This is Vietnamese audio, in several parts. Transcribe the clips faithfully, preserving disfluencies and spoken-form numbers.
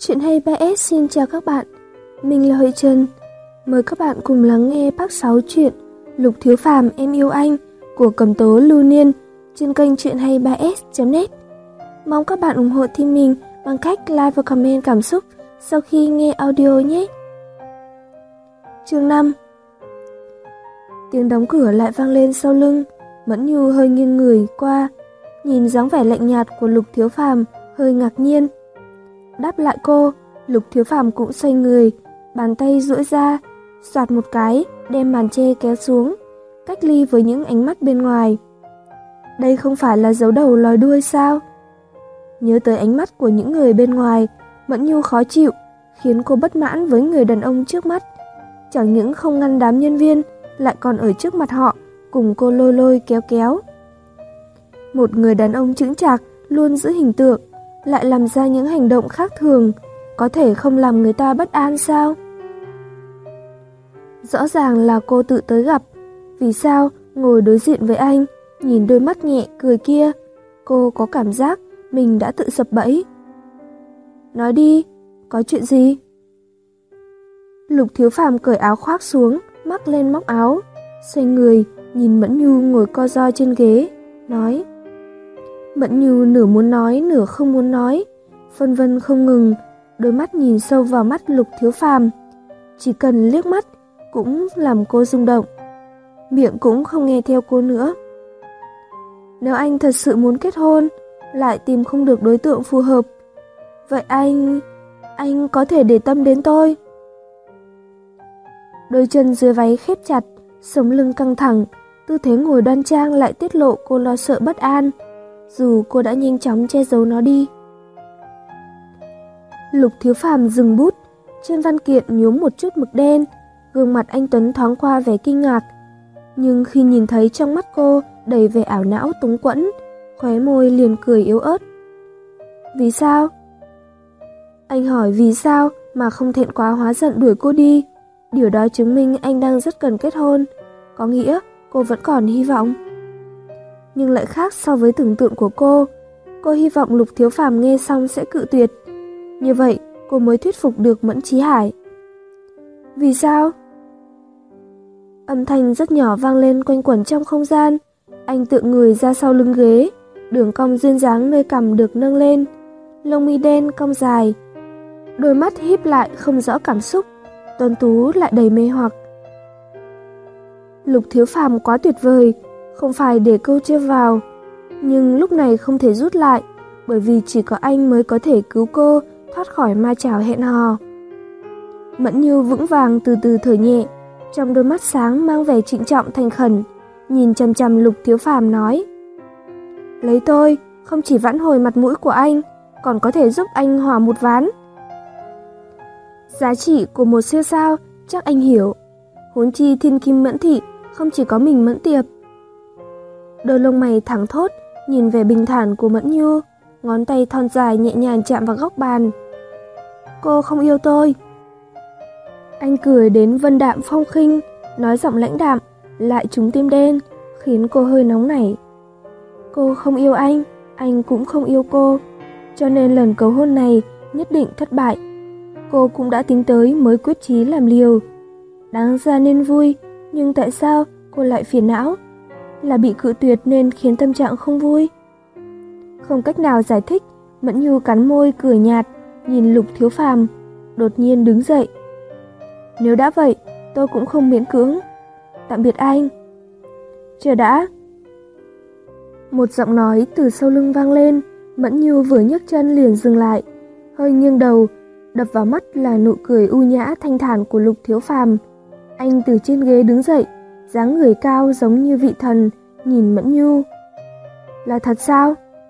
Chuyện hay ba ét xin chào các bạn, mình là Huệ Trần. Mời các bạn cùng lắng nghe part sáu chuyện Lục Thiếu Phàm em yêu anh của Cẩm Tố Lưu Niên trên kênh chuyện hay ba ét chấm net. Mong các bạn ủng hộ team mình bằng cách like và comment cảm xúc sau khi nghe audio nhé. Chương năm. Tiếng đóng cửa lại vang lên sau lưng, Mẫn Nhu hơi nghiêng người qua, nhìn dáng vẻ lạnh nhạt của Lục Thiếu Phàm, hơi ngạc nhiên. Đáp lại cô, Lục Thiếu Phàm cũng xoay người, bàn tay duỗi ra, xoạt một cái, đem màn che kéo xuống, cách ly với những ánh mắt bên ngoài. Đây không phải là giấu đầu lòi đuôi sao? Nhớ tới ánh mắt của những người bên ngoài, Mẫn Nhu khó chịu, khiến cô bất mãn với người đàn ông trước mắt. Chẳng những không ngăn đám nhân viên, lại còn ở trước mặt họ, cùng cô lôi lôi kéo kéo. Một người đàn ông chững chạc, luôn giữ hình tượng, lại làm ra những hành động khác thường, có thể không làm người ta bất an sao? Rõ ràng là cô tự tới gặp, vì sao ngồi đối diện với anh, nhìn đôi mắt nhẹ cười kia, cô có cảm giác mình đã tự sập bẫy. Nói đi, có chuyện gì? Lục Thiếu Phàm cởi áo khoác xuống, mắc lên móc áo, xoay người, nhìn Mẫn Nhu ngồi co ro trên ghế, nói. Mẫn Nhu nửa muốn nói nửa không muốn nói, phân vân không ngừng, đôi mắt nhìn sâu vào mắt Lục Thiếu Phàm, chỉ cần liếc mắt cũng làm cô rung động, miệng cũng không nghe theo cô nữa. Nếu anh thật sự muốn kết hôn, lại tìm không được đối tượng phù hợp, vậy anh, anh có thể để tâm đến tôi. Đôi chân dưới váy khép chặt, sống lưng căng thẳng, tư thế ngồi đoan trang lại tiết lộ cô lo sợ bất an, dù cô đã nhanh chóng che giấu nó đi. Lục Thiếu Phàm dừng bút, trên văn kiện nhuốm một chút mực đen, gương mặt anh tuấn thoáng qua vẻ kinh ngạc, nhưng khi nhìn thấy trong mắt cô đầy vẻ ảo não túng quẫn, khóe môi liền cười yếu ớt. Vì sao? Anh hỏi vì sao mà không thẹn quá hóa giận đuổi cô đi, điều đó chứng minh anh đang rất cần kết hôn, có nghĩa cô vẫn còn hy vọng. Nhưng lại khác so với tưởng tượng của cô, cô hy vọng Lục Thiếu Phàm nghe xong sẽ cự tuyệt, như vậy cô mới thuyết phục được Mẫn Chí Hải. Vì sao? Âm thanh rất nhỏ vang lên quanh quẩn trong không gian, anh tựa người ra sau lưng ghế, đường cong duyên dáng nơi cằm được nâng lên, lông mi đen cong dài, đôi mắt híp lại không rõ cảm xúc, tuấn tú lại đầy mê hoặc. Lục Thiếu Phàm quá tuyệt vời, không phải để câu trêu vào, nhưng lúc này không thể rút lại, bởi vì chỉ có anh mới có thể cứu cô thoát khỏi ma chảo hẹn hò. Mẫn Nhu vững vàng từ từ thở nhẹ, trong đôi mắt sáng mang vẻ trịnh trọng thành khẩn, nhìn chằm chằm Lục Thiếu Phàm nói. Lấy tôi, không chỉ vãn hồi mặt mũi của anh, còn có thể giúp anh hòa một ván. Giá trị của một siêu sao, chắc anh hiểu. Huống chi thiên kim Mẫn thị, không chỉ có mình Mẫn Tiệp. Đôi lông mày thẳng thốt, nhìn về bình thản của Mẫn Nhu, ngón tay thon dài nhẹ nhàng chạm vào góc bàn. Cô không yêu tôi. Anh cười đến vân đạm phong khinh, nói giọng lãnh đạm, lại trúng tim đen, khiến cô hơi nóng nảy. Cô không yêu anh, anh cũng không yêu cô, cho nên lần cầu hôn này nhất định thất bại. Cô cũng đã tính tới mới quyết chí làm liều. Đáng ra nên vui, nhưng tại sao cô lại phiền não? Là bị cự tuyệt nên khiến tâm trạng không vui? Không cách nào giải thích, Mẫn Nhu cắn môi cười nhạt, nhìn Lục Thiếu Phàm, đột nhiên đứng dậy. Nếu đã vậy, tôi cũng không miễn cưỡng. Tạm biệt anh. Chờ đã. Một giọng nói từ sau lưng vang lên, Mẫn Nhu vừa nhấc chân liền dừng lại, hơi nghiêng đầu, đập vào mắt là nụ cười u nhã thanh thản của Lục Thiếu Phàm. Anh từ trên ghế đứng dậy, dáng người cao giống như vị thần, nhìn Mẫn Nhu. Là thật sao?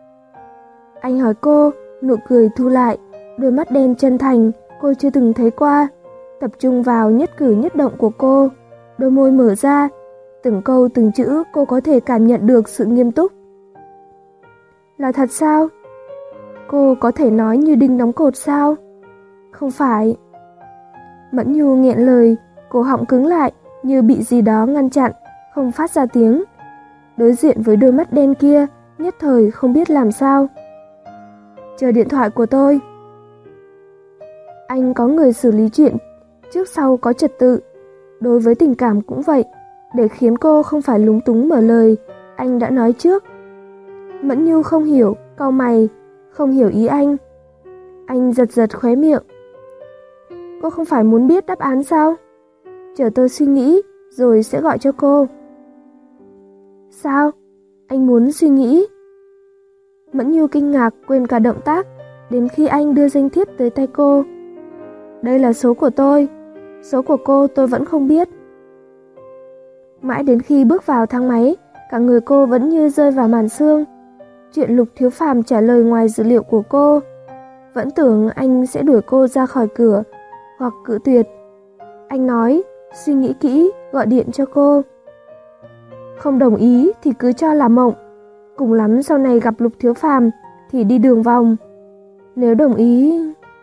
Anh hỏi cô, nụ cười thu lại, đôi mắt đen chân thành, cô chưa từng thấy qua, tập trung vào nhất cử nhất động của cô, đôi môi mở ra, từng câu từng chữ cô có thể cảm nhận được sự nghiêm túc. Là thật sao? Cô có thể nói như đinh đóng cột sao? Không phải. Mẫn Nhu nghẹn lời, cổ họng cứng lại như bị gì đó ngăn chặn, không phát ra tiếng. Đối diện với đôi mắt đen kia, nhất thời không biết làm sao. Chờ điện thoại của tôi. Anh có người xử lý chuyện, trước sau có trật tự. Đối với tình cảm cũng vậy, để khiến cô không phải lúng túng mở lời, anh đã nói trước. Mẫn Nhu không hiểu, cau mày, không hiểu ý anh. Anh giật giật khóe miệng. Cô không phải muốn biết đáp án sao? Chờ tôi suy nghĩ, rồi sẽ gọi cho cô. Sao? Anh muốn suy nghĩ? Mẫn Nhu kinh ngạc quên cả động tác, đến khi anh đưa danh thiếp tới tay cô. Đây là số của tôi, số của cô tôi vẫn không biết. Mãi đến khi bước vào thang máy, cả người cô vẫn như rơi vào màn sương. Chuyện Lục Thiếu Phàm trả lời ngoài dữ liệu của cô. Vẫn tưởng anh sẽ đuổi cô ra khỏi cửa, hoặc cự tuyệt. Anh nói, suy nghĩ kỹ, gọi điện cho cô. Không đồng ý thì cứ cho là mộng. Cùng lắm sau này gặp Lục Thiếu Phàm thì đi đường vòng. Nếu đồng ý...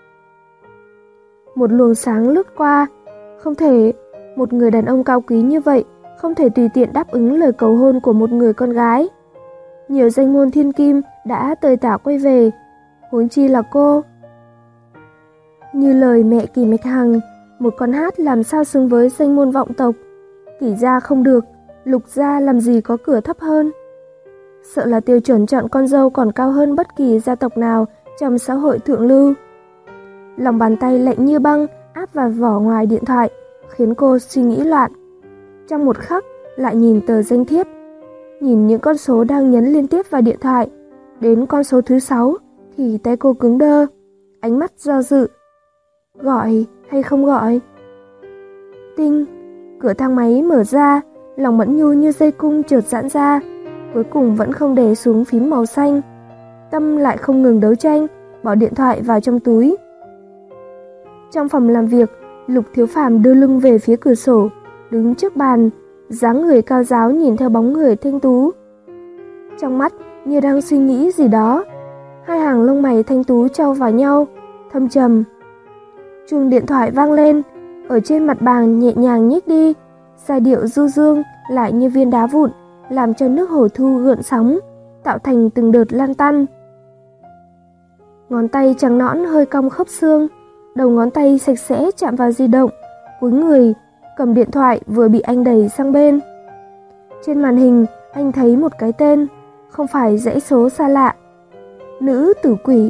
Một luồng sáng lướt qua. Không thể, một người đàn ông cao quý như vậy không thể tùy tiện đáp ứng lời cầu hôn của một người con gái. Nhiều danh môn thiên kim đã tơi tả quay về, huống chi là cô. Như lời mẹ Kỳ Mạch Hằng, một con hát làm sao xứng với danh môn vọng tộc. Kỷ gia không được, Lục gia làm gì có cửa thấp hơn. Sợ là tiêu chuẩn chọn con dâu còn cao hơn bất kỳ gia tộc nào trong xã hội thượng lưu. Lòng bàn tay lạnh như băng áp vào vỏ ngoài điện thoại, khiến cô suy nghĩ loạn. Trong một khắc lại nhìn tờ danh thiếp, nhìn những con số đang nhấn liên tiếp vào điện thoại. Đến con số thứ sáu thì tay cô cứng đơ, ánh mắt do dự. Gọi hay không gọi? Tinh, cửa thang máy mở ra, lòng Mẫn Nhu như dây cung chợt giãn ra, cuối cùng vẫn không đè xuống phím màu xanh. Tâm lại không ngừng đấu tranh, bỏ điện thoại vào trong túi. Trong phòng làm việc, Lục Thiếu Phàm đưa lưng về phía cửa sổ, đứng trước bàn, dáng người cao ráo nhìn theo bóng người thanh tú. Trong mắt như đang suy nghĩ gì đó, hai hàng lông mày thanh tú chau vào nhau, thâm trầm. Chuông điện thoại vang lên, ở trên mặt bàn nhẹ nhàng nhích đi, giai điệu du dương lại như viên đá vụn, làm cho nước hồ thu gợn sóng, tạo thành từng đợt lan tăn. Ngón tay trắng nõn hơi cong khớp xương, đầu ngón tay sạch sẽ chạm vào di động, cúi người, cầm điện thoại vừa bị anh đẩy sang bên. Trên màn hình, anh thấy một cái tên, không phải dãy số xa lạ. Nữ tử quỷ.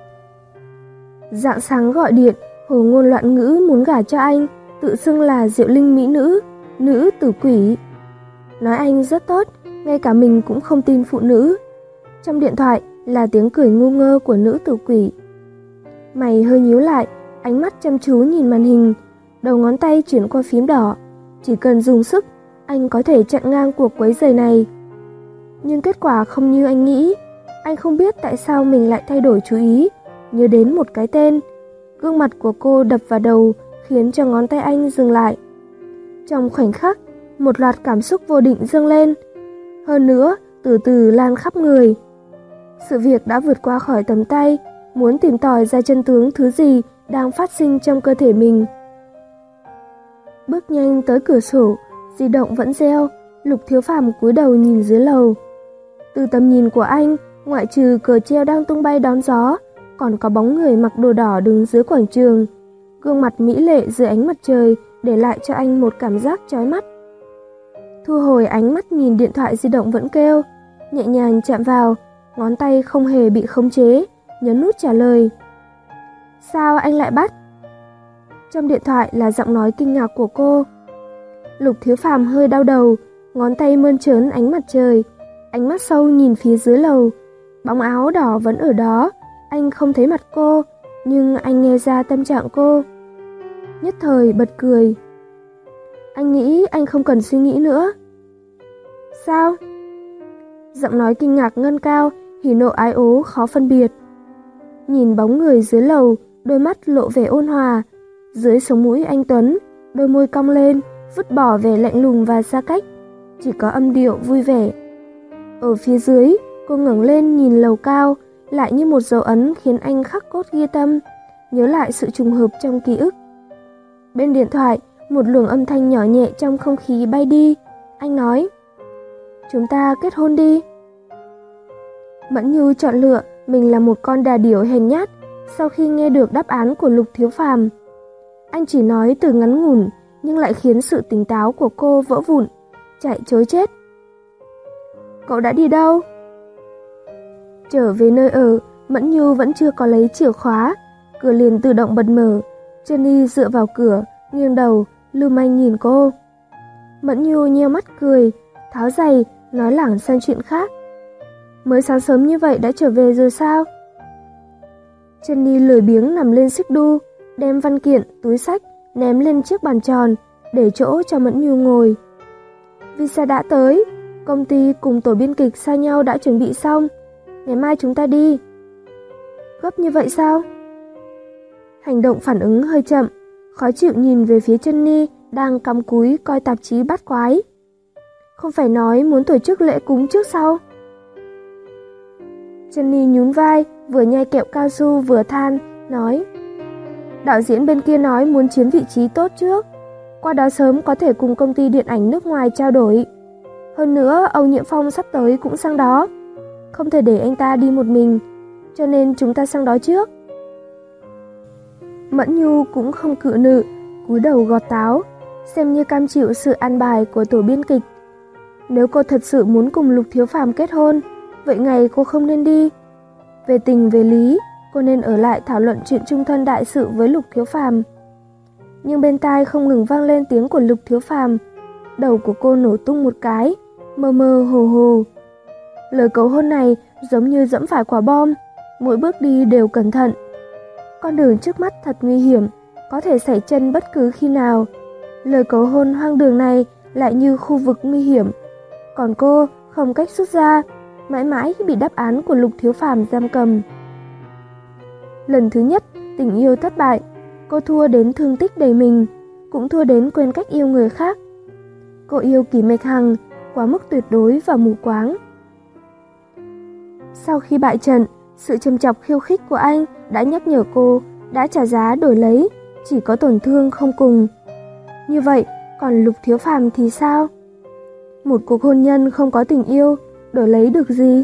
Rạng sáng gọi điện, hồ ngôn loạn ngữ muốn gả cho anh, tự xưng là Diệu Linh mỹ nữ, nữ tử quỷ. Nói anh rất tốt, ngay cả mình cũng không tin phụ nữ. Trong điện thoại là tiếng cười ngu ngơ của nữ tử quỷ. Mày hơi nhíu lại, ánh mắt chăm chú nhìn màn hình, đầu ngón tay chuyển qua phím đỏ. Chỉ cần dùng sức, anh có thể chặn ngang cuộc quấy rầy này. Nhưng kết quả không như anh nghĩ. Anh không biết tại sao mình lại thay đổi chú ý, nhớ đến một cái tên. Gương mặt của cô đập vào đầu, khiến cho ngón tay anh dừng lại. Trong khoảnh khắc, một loạt cảm xúc vô định dâng lên. Hơn nữa, từ từ lan khắp người. Sự việc đã vượt qua khỏi tầm tay, muốn tìm tòi ra chân tướng thứ gì đang phát sinh trong cơ thể mình. Bước nhanh tới cửa sổ, di động vẫn reo, Lục Thiếu Phàm cúi đầu nhìn dưới lầu. Từ tầm nhìn của anh, ngoại trừ cờ treo đang tung bay đón gió, còn có bóng người mặc đồ đỏ đứng dưới quảng trường. Gương mặt mỹ lệ dưới ánh mặt trời để lại cho anh một cảm giác chói mắt. Thu hồi ánh mắt nhìn điện thoại di động vẫn kêu, nhẹ nhàng chạm vào, ngón tay không hề bị khống chế, nhấn nút trả lời. Sao anh lại bắt? Trong điện thoại là giọng nói kinh ngạc của cô. Lục Thiếu Phàm hơi đau đầu, ngón tay mơn trớn ánh mặt trời, ánh mắt sâu nhìn phía dưới lầu. Bóng áo đỏ vẫn ở đó, anh không thấy mặt cô, nhưng anh nghe ra tâm trạng cô. Nhất thời bật cười. Anh nghĩ anh không cần suy nghĩ nữa. Sao? Giọng nói kinh ngạc ngân cao, hỉ nộ ái ố khó phân biệt. Nhìn bóng người dưới lầu, đôi mắt lộ vẻ ôn hòa. Dưới sống mũi anh Tuấn, đôi môi cong lên, vứt bỏ vẻ lạnh lùng và xa cách, chỉ có âm điệu vui vẻ. Ở phía dưới, cô ngẩng lên nhìn lầu cao, lại như một dấu ấn khiến anh khắc cốt ghi tâm, nhớ lại sự trùng hợp trong ký ức. Bên điện thoại, một luồng âm thanh nhỏ nhẹ trong không khí bay đi. Anh nói, chúng ta kết hôn đi. Mẫn Nhu chọn lựa mình là một con đà điểu hèn nhát, sau khi nghe được đáp án của Lục Thiếu Phàm. Anh chỉ nói từ ngắn ngủn nhưng lại khiến sự tỉnh táo của cô vỡ vụn, chạy trối chết. Cậu đã đi đâu? Trở về nơi ở, Mẫn Nhu vẫn chưa có lấy chìa khóa, cửa liền tự động bật mở. Jenny dựa vào cửa, nghiêng đầu, lưu manh nhìn cô. Mẫn Nhu nheo mắt cười, tháo giày, nói lảng sang chuyện khác. Mới sáng sớm như vậy đã trở về rồi sao? Jenny lười biếng nằm lên xích đu, đem văn kiện, túi xách ném lên chiếc bàn tròn, để chỗ cho Mẫn Nhu ngồi. Visa đã tới, công ty cùng tổ biên kịch xa nhau đã chuẩn bị xong, ngày mai chúng ta đi. Gấp như vậy sao? Hành động phản ứng hơi chậm, khó chịu nhìn về phía Jenny đang cắm cúi coi tạp chí bắt quái. Không phải nói muốn tổ chức lễ cúng trước sau? Jenny nhún vai, vừa nhai kẹo cao su vừa than, nói: Đạo diễn bên kia nói muốn chiếm vị trí tốt trước, qua đó sớm có thể cùng công ty điện ảnh nước ngoài trao đổi. Hơn nữa, Âu Nhiễm Phong sắp tới cũng sang đó, không thể để anh ta đi một mình, cho nên chúng ta sang đó trước. Mẫn Nhu cũng không cự nữ, cúi đầu gọt táo, xem như cam chịu sự an bài của tổ biên kịch. Nếu cô thật sự muốn cùng Lục Thiếu Phàm kết hôn, vậy ngày cô không nên đi. Về tình về lý, cô nên ở lại thảo luận chuyện chung thân đại sự với Lục Thiếu Phàm. Nhưng bên tai không ngừng vang lên tiếng của Lục Thiếu Phàm. Đầu của cô nổ tung một cái, mơ mơ hồ hồ. Lời cầu hôn này giống như dẫm phải quả bom, mỗi bước đi đều cẩn thận. Con đường trước mắt thật nguy hiểm, có thể xảy chân bất cứ khi nào. Lời cầu hôn hoang đường này lại như khu vực nguy hiểm, còn cô không cách rút ra, mãi mãi bị đáp án của Lục Thiếu Phàm giam cầm. Lần thứ nhất, tình yêu thất bại, cô thua đến thương tích đầy mình, cũng thua đến quên cách yêu người khác. Cô yêu Kỷ Mạch Hằng, quá mức tuyệt đối và mù quáng. Sau khi bại trận, sự châm chọc khiêu khích của anh đã nhắc nhở cô, đã trả giá đổi lấy, chỉ có tổn thương không cùng. Như vậy, còn Lục Thiếu Phàm thì sao? Một cuộc hôn nhân không có tình yêu, đổi lấy được gì?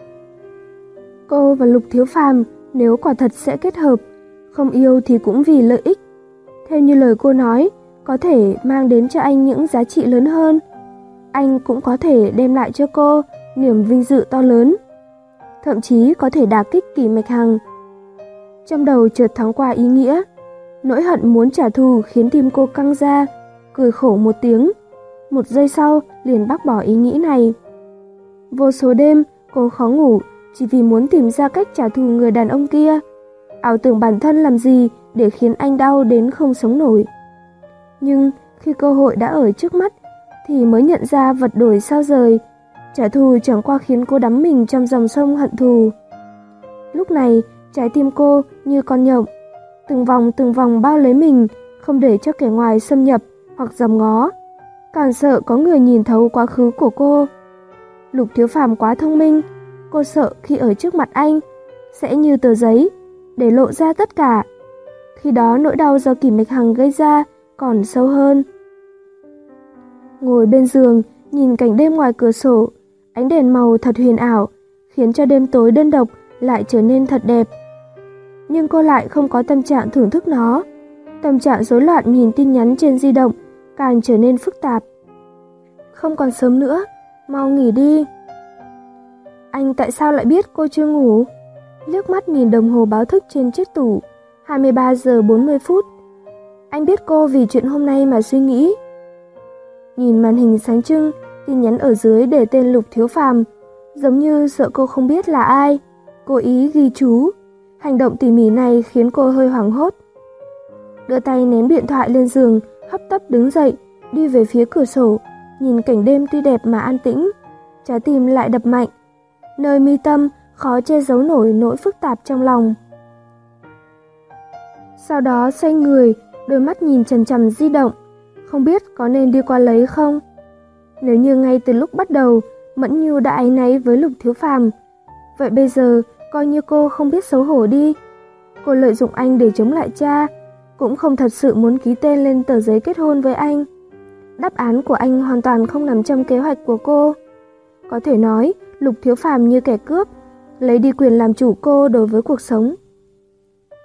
Cô và Lục Thiếu Phàm nếu quả thật sẽ kết hợp, không yêu thì cũng vì lợi ích. Theo như lời cô nói, có thể mang đến cho anh những giá trị lớn hơn. Anh cũng có thể đem lại cho cô niềm vinh dự to lớn, thậm chí có thể đả kích Kỷ Mạch Hằng. Trong đầu chợt thoáng qua ý nghĩa, nỗi hận muốn trả thù khiến tim cô căng ra, cười khổ một tiếng. Một giây sau liền bác bỏ ý nghĩ này. Vô số đêm cô khó ngủ chỉ vì muốn tìm ra cách trả thù người đàn ông kia, ảo tưởng bản thân làm gì để khiến anh đau đến không sống nổi. Nhưng khi cơ hội đã ở trước mắt thì mới nhận ra vật đổi sao rời, trả thù chẳng qua khiến cô đắm mình trong dòng sông hận thù. Lúc này trái tim cô như con nhộng, từng vòng từng vòng bao lấy mình, không để cho kẻ ngoài xâm nhập hoặc dòm ngó, càng sợ có người nhìn thấu quá khứ của cô. Lục Thiếu Phàm quá thông minh, cô sợ khi ở trước mặt anh sẽ như tờ giấy, để lộ ra tất cả. Khi đó nỗi đau do Kỷ Mạch Hằng gây ra còn sâu hơn. Ngồi bên giường, nhìn cảnh đêm ngoài cửa sổ, ánh đèn màu thật huyền ảo, khiến cho đêm tối đơn độc lại trở nên thật đẹp. Nhưng cô lại không có tâm trạng thưởng thức nó. Tâm trạng rối loạn nhìn tin nhắn trên di động càng trở nên phức tạp. Không còn sớm nữa, mau nghỉ đi. Anh tại sao lại biết cô chưa ngủ? Liếc mắt nhìn đồng hồ báo thức trên chiếc tủ, hai mươi ba giờ bốn mươi phút. Anh biết cô vì chuyện hôm nay mà suy nghĩ. Nhìn màn hình sáng trưng, tin nhắn ở dưới để tên Lục Thiếu Phàm, giống như sợ cô không biết là ai, cố ý ghi chú. Hành động tỉ mỉ này khiến cô hơi hoảng hốt. Đưa tay ném điện thoại lên giường, hấp tấp đứng dậy, đi về phía cửa sổ, nhìn cảnh đêm tuy đẹp mà an tĩnh, trái tim lại đập mạnh. Nơi mi tâm khó che giấu nổi nỗi phức tạp trong lòng. Sau đó xoay người, đôi mắt nhìn chằm chằm di động, không biết có nên đi qua lấy không. Nếu như ngay từ lúc bắt đầu Mẫn Nhu đã áy náy với Lục Thiếu Phàm, vậy bây giờ coi như cô không biết xấu hổ đi. Cô lợi dụng anh để chống lại cha, cũng không thật sự muốn ký tên lên tờ giấy kết hôn với anh. Đáp án của anh hoàn toàn không nằm trong kế hoạch của cô. Có thể nói Lục Thiếu Phàm như kẻ cướp, lấy đi quyền làm chủ cô đối với cuộc sống.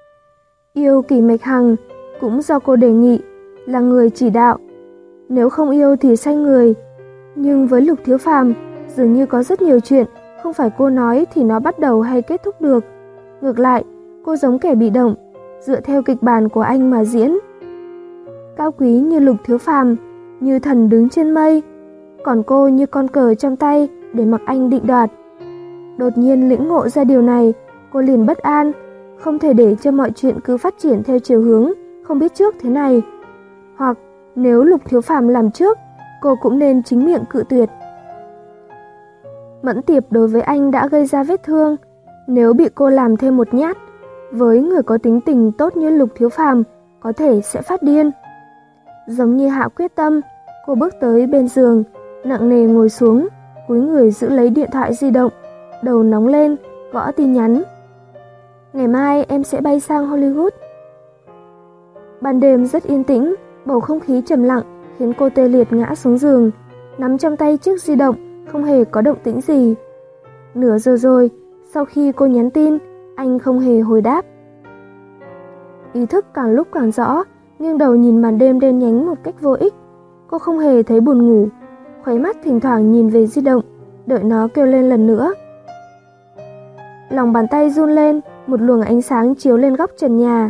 Yêu Kỷ Mạch Hằng cũng do cô đề nghị, là người chỉ đạo. Nếu không yêu thì sai người. Nhưng với Lục Thiếu Phàm, dường như có rất nhiều chuyện không phải cô nói thì nó bắt đầu hay kết thúc được. Ngược lại, cô giống kẻ bị động, dựa theo kịch bản của anh mà diễn. Cao quý như Lục Thiếu Phàm, như thần đứng trên mây, còn cô như con cờ trong tay để mặc anh định đoạt. Đột nhiên lĩnh ngộ ra điều này, cô liền bất an, không thể để cho mọi chuyện cứ phát triển theo chiều hướng không biết trước thế này. Hoặc nếu Lục Thiếu Phàm làm trước, cô cũng nên chính miệng cự tuyệt. Mẫn Tiệp đối với anh đã gây ra vết thương, nếu bị cô làm thêm một nhát, với người có tính tình tốt như Lục Thiếu Phàm, có thể sẽ phát điên. Giống như hạ quyết tâm, cô bước tới bên giường, nặng nề ngồi xuống, cúi người giữ lấy điện thoại di động, đầu nóng lên, gõ tin nhắn. Ngày mai em sẽ bay sang Hollywood. Ban đêm rất yên tĩnh, bầu không khí trầm lặng khiến cô tê liệt ngã xuống giường, nắm trong tay chiếc di động, không hề có động tĩnh gì. Nửa giờ rồi, sau khi cô nhắn tin, anh không hề hồi đáp. Ý thức càng lúc càng rõ, nghiêng đầu nhìn màn đêm đen nhánh một cách vô ích. Cô không hề thấy buồn ngủ, khóe mắt thỉnh thoảng nhìn về di động, đợi nó kêu lên lần nữa. Lòng bàn tay run lên, một luồng ánh sáng chiếu lên góc trần nhà.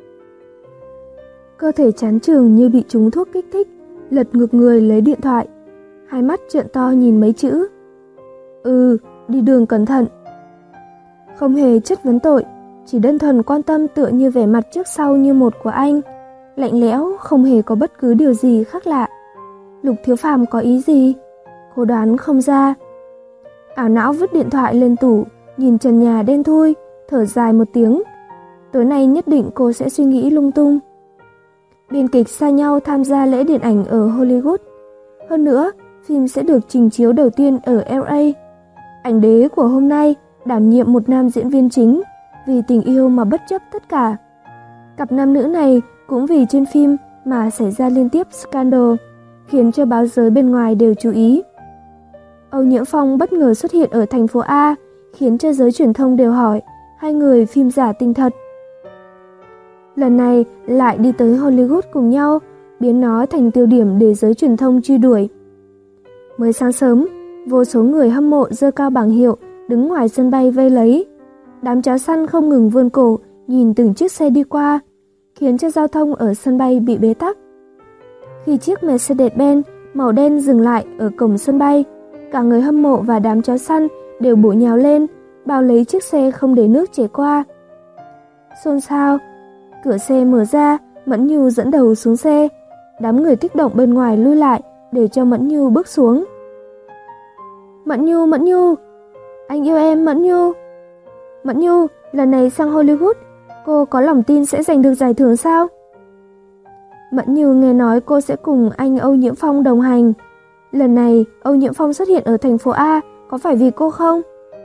Cơ thể chán chường như bị trúng thuốc kích thích, lật ngược người lấy điện thoại, hai mắt trợn to nhìn mấy chữ. Ừ, đi đường cẩn thận. Không hề chất vấn tội, chỉ đơn thuần quan tâm tựa như vẻ mặt trước sau như một của anh, lạnh lẽo, không hề có bất cứ điều gì khác lạ. Lục Thiếu Phàm có ý gì? Cô đoán không ra. Ảo não vứt điện thoại lên tủ, nhìn trần nhà đen thui, thở dài một tiếng. Tối nay nhất định cô sẽ suy nghĩ lung tung. Biên kịch xa nhau tham gia lễ điện ảnh ở Hollywood. Hơn nữa, phim sẽ được trình chiếu đầu tiên ở L A. Ảnh đế của hôm nay đảm nhiệm một nam diễn viên chính, vì tình yêu mà bất chấp tất cả. Cặp nam nữ này cũng vì trên phim mà xảy ra liên tiếp scandal, khiến cho báo giới bên ngoài đều chú ý. Âu Nhiễm Phong bất ngờ xuất hiện ở thành phố A, khiến cho giới truyền thông đều hỏi hai người phim giả tinh thật. Lần này lại đi tới Hollywood cùng nhau, biến nó thành tiêu điểm để giới truyền thông truy đuổi. Mới sáng sớm, vô số người hâm mộ giơ cao bảng hiệu đứng ngoài sân bay vây lấy. Đám chó săn không ngừng vươn cổ nhìn từng chiếc xe đi qua, khiến cho giao thông ở sân bay bị bế tắc. Khi chiếc Mercedes-Benz màu đen dừng lại ở cổng sân bay, cả người hâm mộ và đám chó săn đều bổ nhào lên, bao lấy chiếc xe không để nước chảy qua. Xôn xao, cửa xe mở ra, Mẫn Nhu dẫn đầu xuống xe. Đám người kích động bên ngoài lui lại để cho Mẫn Nhu bước xuống. Mẫn Nhu, Mẫn Nhu, anh yêu em Mẫn Nhu. Mẫn Nhu, lần này sang Hollywood, cô có lòng tin sẽ giành được giải thưởng sao? Mẫn Nhu nghe nói cô sẽ cùng anh Âu Nhiễm Phong đồng hành. Lần này Âu Nhiễm Phong xuất hiện ở thành phố A, có phải vì cô không?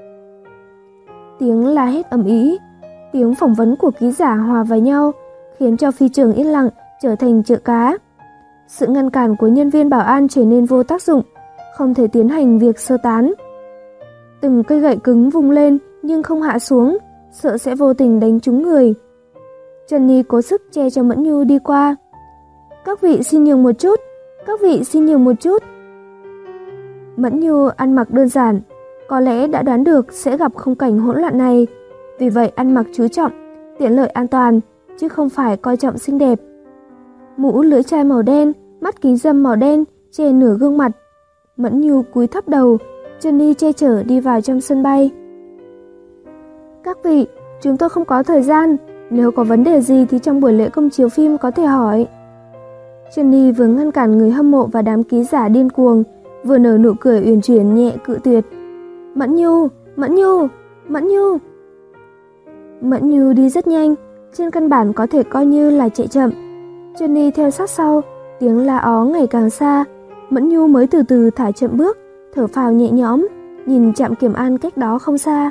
Tiếng la hét ầm ĩ, tiếng phỏng vấn của ký giả hòa vào nhau, khiến cho phi trường yên lặng trở thành chợ cá. Sự ngăn cản của nhân viên bảo an trở nên vô tác dụng, không thể tiến hành việc sơ tán. Từng cây gậy cứng vung lên nhưng không hạ xuống, sợ sẽ vô tình đánh trúng người. Jenny cố sức che cho Mẫn Nhu đi qua. Các vị xin nhường một chút, các vị xin nhường một chút. Mẫn Nhu ăn mặc đơn giản, có lẽ đã đoán được sẽ gặp khung cảnh hỗn loạn này, vì vậy ăn mặc chú trọng, tiện lợi an toàn, chứ không phải coi trọng xinh đẹp. Mũ lưỡi chai màu đen, mắt kính râm màu đen che nửa gương mặt. Mẫn Nhu cúi thấp đầu, Jenny che chở đi vào trong sân bay. Các vị, chúng tôi không có thời gian, nếu có vấn đề gì thì trong buổi lễ công chiếu phim có thể hỏi. Jenny vừa ngăn cản người hâm mộ và đám ký giả điên cuồng, vừa nở nụ cười uyển chuyển nhẹ cự tuyệt. Mẫn Nhu, Mẫn Nhu, Mẫn Nhu. Mẫn Nhu đi rất nhanh, trên căn bản có thể coi như là chạy chậm. Jenny theo sát sau, tiếng la ó ngày càng xa. Mẫn Nhu mới từ từ thả chậm bước, thở phào nhẹ nhõm, nhìn trạm kiểm an cách đó không xa.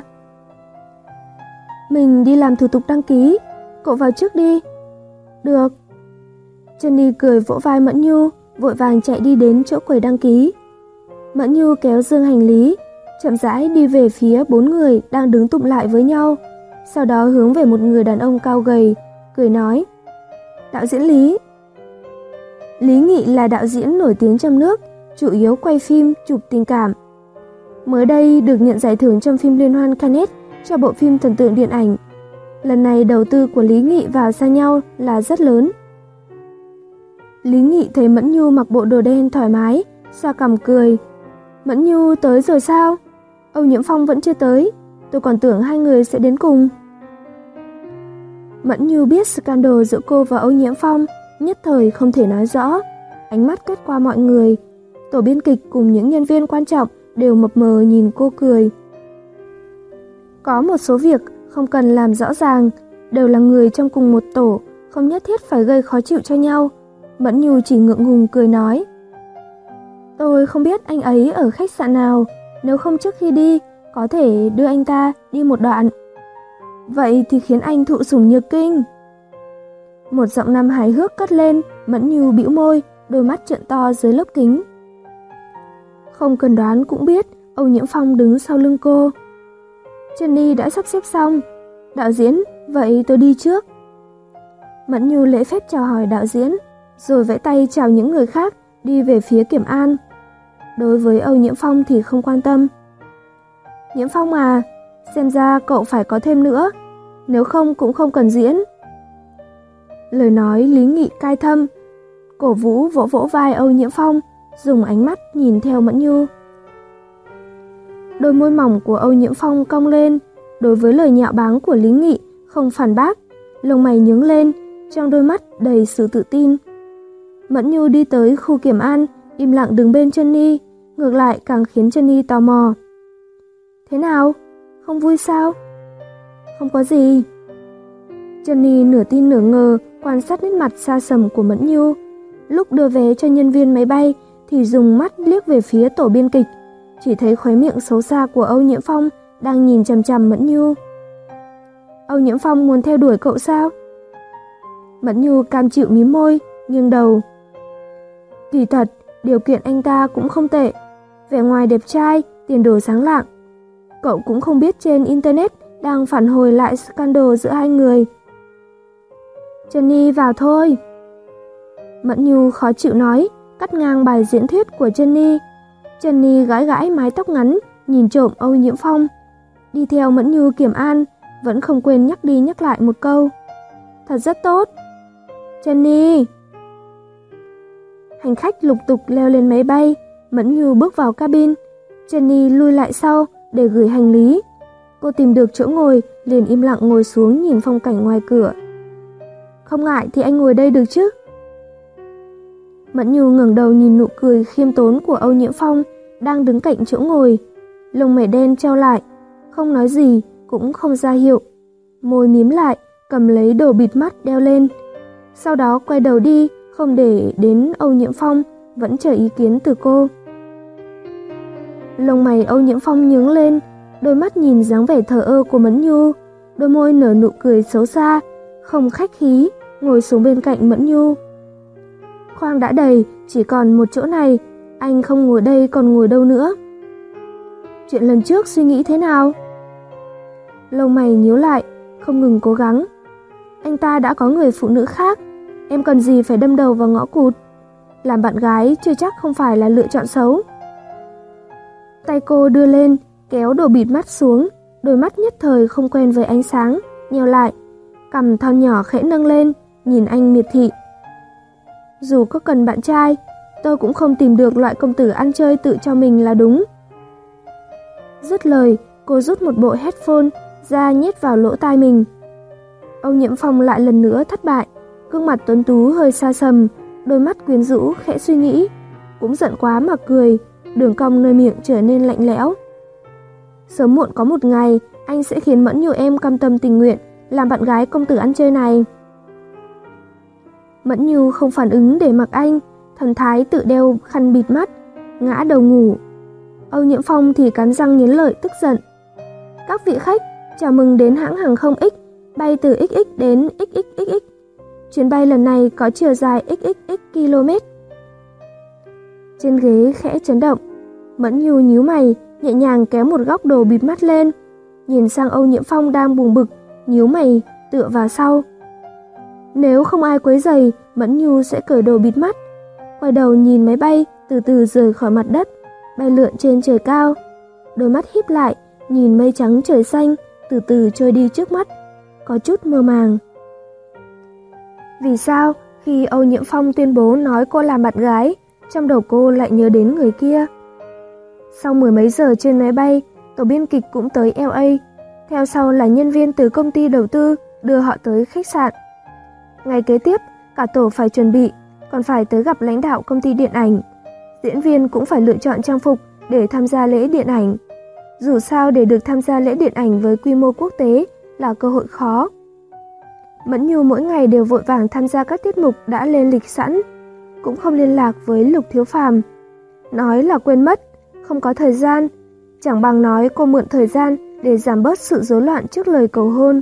Mình đi làm thủ tục đăng ký, cậu vào trước đi. Được. Jenny cười vỗ vai Mẫn Nhu, vội vàng chạy đi đến chỗ quầy đăng ký. Mẫn Nhu kéo dương hành lý, chậm rãi đi về phía bốn người đang đứng tụm lại với nhau, sau đó hướng về một người đàn ông cao gầy, cười nói: Đạo diễn Lý. Lý Nghị là đạo diễn nổi tiếng trong nước, chủ yếu quay phim, chụp tình cảm. Mới đây được nhận giải thưởng trong phim liên hoan Cannes cho bộ phim thần tượng điện ảnh. Lần này đầu tư của Lý Nghị vào Xa Nhau là rất lớn. Lý Nghị thấy Mẫn Nhu mặc bộ đồ đen thoải mái, xoa cằm cười. Mẫn Nhu tới rồi sao? Âu Nhiễm Phong vẫn chưa tới, tôi còn tưởng hai người sẽ đến cùng. Mẫn Nhu biết scandal giữa cô và Âu Nhiễm Phong, nhất thời không thể nói rõ. Ánh mắt quét qua mọi người. Tổ biên kịch cùng những nhân viên quan trọng đều mập mờ nhìn cô cười. Có một số việc không cần làm rõ ràng, đều là người trong cùng một tổ, không nhất thiết phải gây khó chịu cho nhau. Mẫn Nhu chỉ ngượng ngùng cười nói: Tôi không biết anh ấy ở khách sạn nào, nếu không trước khi đi, có thể đưa anh ta đi một đoạn. Vậy thì khiến anh thụ sủng nhược kinh. Một giọng nam hài hước cất lên, Mẫn Nhu bĩu môi, đôi mắt trợn to dưới lớp kính. Không cần đoán cũng biết, Âu Nhiễm Phong đứng sau lưng cô. Jenny đã sắp xếp xong. Đạo diễn, vậy tôi đi trước. Mẫn Nhu lễ phép chào hỏi đạo diễn, rồi vẫy tay chào những người khác, đi về phía Kiểm An. Đối với Âu Nhiễm Phong thì không quan tâm. Nhiễm Phong à, xem ra cậu phải có thêm nữa, nếu không cũng không cần diễn. Lời nói Lý Nghị cay thâm, cổ vũ vỗ vỗ vai Âu Nhiễm Phong, dùng ánh mắt nhìn theo Mẫn Nhu. Đôi môi mỏng của Âu Nhiễm Phong cong lên, đối với lời nhạo báng của Lý Nghị không phản bác, lông mày nhướng lên, trong đôi mắt đầy sự tự tin. Mẫn Nhu đi tới khu Kiểm An, im lặng đứng bên Jenny, ngược lại càng khiến Jenny tò mò. Thế nào? Không vui sao? Không có gì. Jenny nửa tin nửa ngờ quan sát nét mặt xa sầm của Mẫn Nhu. Lúc đưa vé cho nhân viên máy bay thì dùng mắt liếc về phía tổ biên kịch, chỉ thấy khóe miệng xấu xa của Âu Nhiễm Phong đang nhìn chằm chằm Mẫn Nhu. Âu Nhiễm Phong muốn theo đuổi cậu sao? Mẫn Nhu cam chịu mím môi, nghiêng đầu. Kỳ thật, điều kiện anh ta cũng không tệ, vẻ ngoài đẹp trai, tiền đồ sáng lạng. Cậu cũng không biết trên internet đang phản hồi lại scandal giữa hai người. Jenny vào thôi. Mẫn Nhu khó chịu nói, cắt ngang bài diễn thuyết của Jenny. Jenny gãi gãi mái tóc ngắn, nhìn trộm Âu Nhiễm Phong. Đi theo Mẫn Nhu Kiểm An, vẫn không quên nhắc đi nhắc lại một câu. Thật rất tốt. Jenny. Hành khách lục tục leo lên máy bay, Mẫn Nhu bước vào cabin. Jenny lui lại sau để gửi hành lý. Cô tìm được chỗ ngồi, liền im lặng ngồi xuống nhìn phong cảnh ngoài cửa. Không ngại thì anh ngồi đây được chứ? Mẫn Nhu ngẩng đầu nhìn nụ cười khiêm tốn của Âu Nhiễm Phong đang đứng cạnh chỗ ngồi. Lông mày đen treo lại, không nói gì, cũng không ra hiệu. Môi mím lại, cầm lấy đồ bịt mắt đeo lên. Sau đó quay đầu đi, không để đến Âu Nhiễm Phong, vẫn chờ ý kiến từ cô. Lông mày Âu Nhiễm Phong nhướng lên, đôi mắt nhìn dáng vẻ thờ ơ của Mẫn Nhu, đôi môi nở nụ cười xấu xa, không khách khí, ngồi xuống bên cạnh Mẫn Nhu. Khoang đã đầy, chỉ còn một chỗ này, anh không ngồi đây còn ngồi đâu nữa? Chuyện lần trước suy nghĩ thế nào? Lông mày nhíu lại, không ngừng cố gắng. Anh ta đã có người phụ nữ khác, em cần gì phải đâm đầu vào ngõ cụt? Làm bạn gái chưa chắc không phải là lựa chọn xấu. Tay cô đưa lên, kéo đồ bịt mắt xuống, đôi mắt nhất thời không quen với ánh sáng, nheo lại, cằm thon nhỏ khẽ nâng lên, nhìn anh miệt thị. Dù có cần bạn trai, tôi cũng không tìm được loại công tử ăn chơi tự cho mình là đúng. Dứt lời, cô rút một bộ headphone ra nhét vào lỗ tai mình. Âu Nhiễm Phong lại lần nữa thất bại, gương mặt tuấn tú hơi xa sầm, đôi mắt quyến rũ khẽ suy nghĩ, cũng giận quá mà cười, đường cong nơi miệng trở nên lạnh lẽo. Sớm muộn có một ngày, anh sẽ khiến Mẫn Nhu em cam tâm tình nguyện làm bạn gái công tử ăn chơi này. Mẫn Nhu không phản ứng để mặc anh, thần thái tự đeo khăn bịt mắt, ngã đầu ngủ. Âu Nhiễm Phong thì cắn răng nghiến lợi tức giận. Các vị khách, chào mừng đến hãng hàng không X, bay từ ích ích đến ích ích ích ích. Chuyến bay lần này có chiều dài ích ích ích km. Trên ghế khẽ chấn động, Mẫn Nhu nhíu mày, nhẹ nhàng kéo một góc đồ bịt mắt lên, nhìn sang Âu Nhiễm Phong đang buồn bực, nhíu mày, tựa vào sau. Nếu không ai quấy rầy, Mẫn Nhu sẽ cởi đồ bịt mắt, quay đầu nhìn máy bay từ từ rời khỏi mặt đất, bay lượn trên trời cao. Đôi mắt híp lại, nhìn mây trắng trời xanh từ từ trôi đi trước mắt, có chút mơ màng. Vì sao khi Âu Nhiễm Phong tuyên bố nói cô là bạn gái, trong đầu cô lại nhớ đến người kia? Sau mười mấy giờ trên máy bay, tổ biên kịch cũng tới L A, theo sau là nhân viên từ công ty đầu tư đưa họ tới khách sạn. Ngày kế tiếp, cả tổ phải chuẩn bị, còn phải tới gặp lãnh đạo công ty điện ảnh. Diễn viên cũng phải lựa chọn trang phục để tham gia lễ điện ảnh. Dù sao để được tham gia lễ điện ảnh với quy mô quốc tế là cơ hội khó. Mẫn Nhu mỗi ngày đều vội vàng tham gia các tiết mục đã lên lịch sẵn, cũng không liên lạc với Lục Thiếu Phàm. Nói là quên mất, không có thời gian, chẳng bằng nói cô mượn thời gian để giảm bớt sự rối loạn trước lời cầu hôn.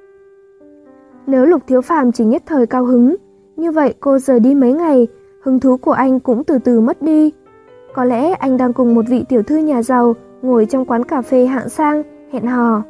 Nếu Lục Thiếu Phàm chỉ nhất thời cao hứng, như vậy cô rời đi mấy ngày, hứng thú của anh cũng từ từ mất đi. Có lẽ anh đang cùng một vị tiểu thư nhà giàu ngồi trong quán cà phê hạng sang, hẹn hò.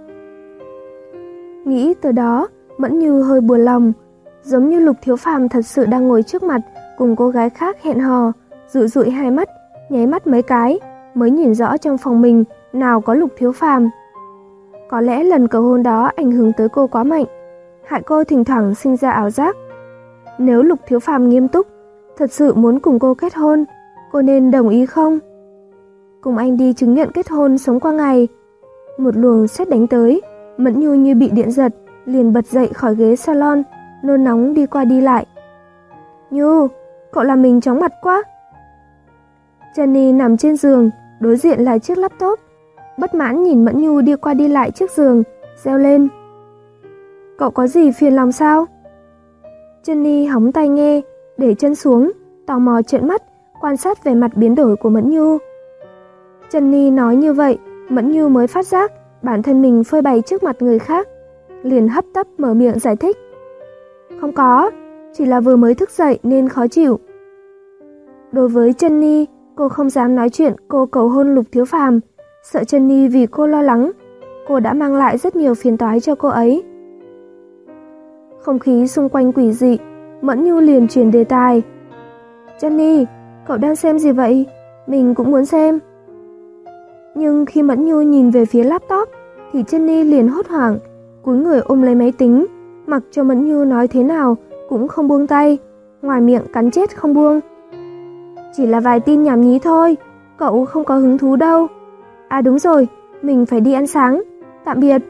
Nghĩ từ đó, Mẫn Như hơi buồn lòng, giống như Lục Thiếu Phàm thật sự đang ngồi trước mặt cùng cô gái khác hẹn hò, dụi dụi hai mắt, nháy mắt mấy cái, mới nhìn rõ trong phòng mình nào có Lục Thiếu Phàm. Có lẽ lần cầu hôn đó ảnh hưởng tới cô quá mạnh, hại cô thỉnh thoảng sinh ra ảo giác. Nếu Lục Thiếu Phàm nghiêm túc, thật sự muốn cùng cô kết hôn, cô nên đồng ý không? Cùng anh đi chứng nhận kết hôn sống qua ngày. Một luồng sét đánh tới, Mẫn Nhu như bị điện giật, liền bật dậy khỏi ghế salon, nôn nóng đi qua đi lại. Nhu, cậu làm mình chóng mặt quá. Jenny nằm trên giường, đối diện là chiếc laptop, bất mãn nhìn Mẫn Nhu đi qua đi lại trước giường, reo lên. Cậu có gì phiền lòng sao? Jenny hóng tai nghe, để chân xuống, tò mò trợn mắt, quan sát vẻ mặt biến đổi của Mẫn Nhu. Jenny nói như vậy, Mẫn Nhu mới phát giác bản thân mình phơi bày trước mặt người khác, liền hấp tấp mở miệng giải thích. Không có, chỉ là vừa mới thức dậy nên khó chịu. Đối với Jenny, cô không dám nói chuyện cô cầu hôn Lục Thiếu Phàm, sợ Jenny vì cô lo lắng, cô đã mang lại rất nhiều phiền toái cho cô ấy. Không khí xung quanh quỷ dị, Mẫn Nhu liền chuyển đề tài. Jenny, cậu đang xem gì vậy? Mình cũng muốn xem. Nhưng khi Mẫn Nhu nhìn về phía laptop, thì Jenny liền hốt hoảng, cúi người ôm lấy máy tính, mặc cho Mẫn Nhu nói thế nào cũng không buông tay, ngoài miệng cắn chết không buông. Chỉ là vài tin nhảm nhí thôi, cậu không có hứng thú đâu. À đúng rồi, mình phải đi ăn sáng, tạm biệt.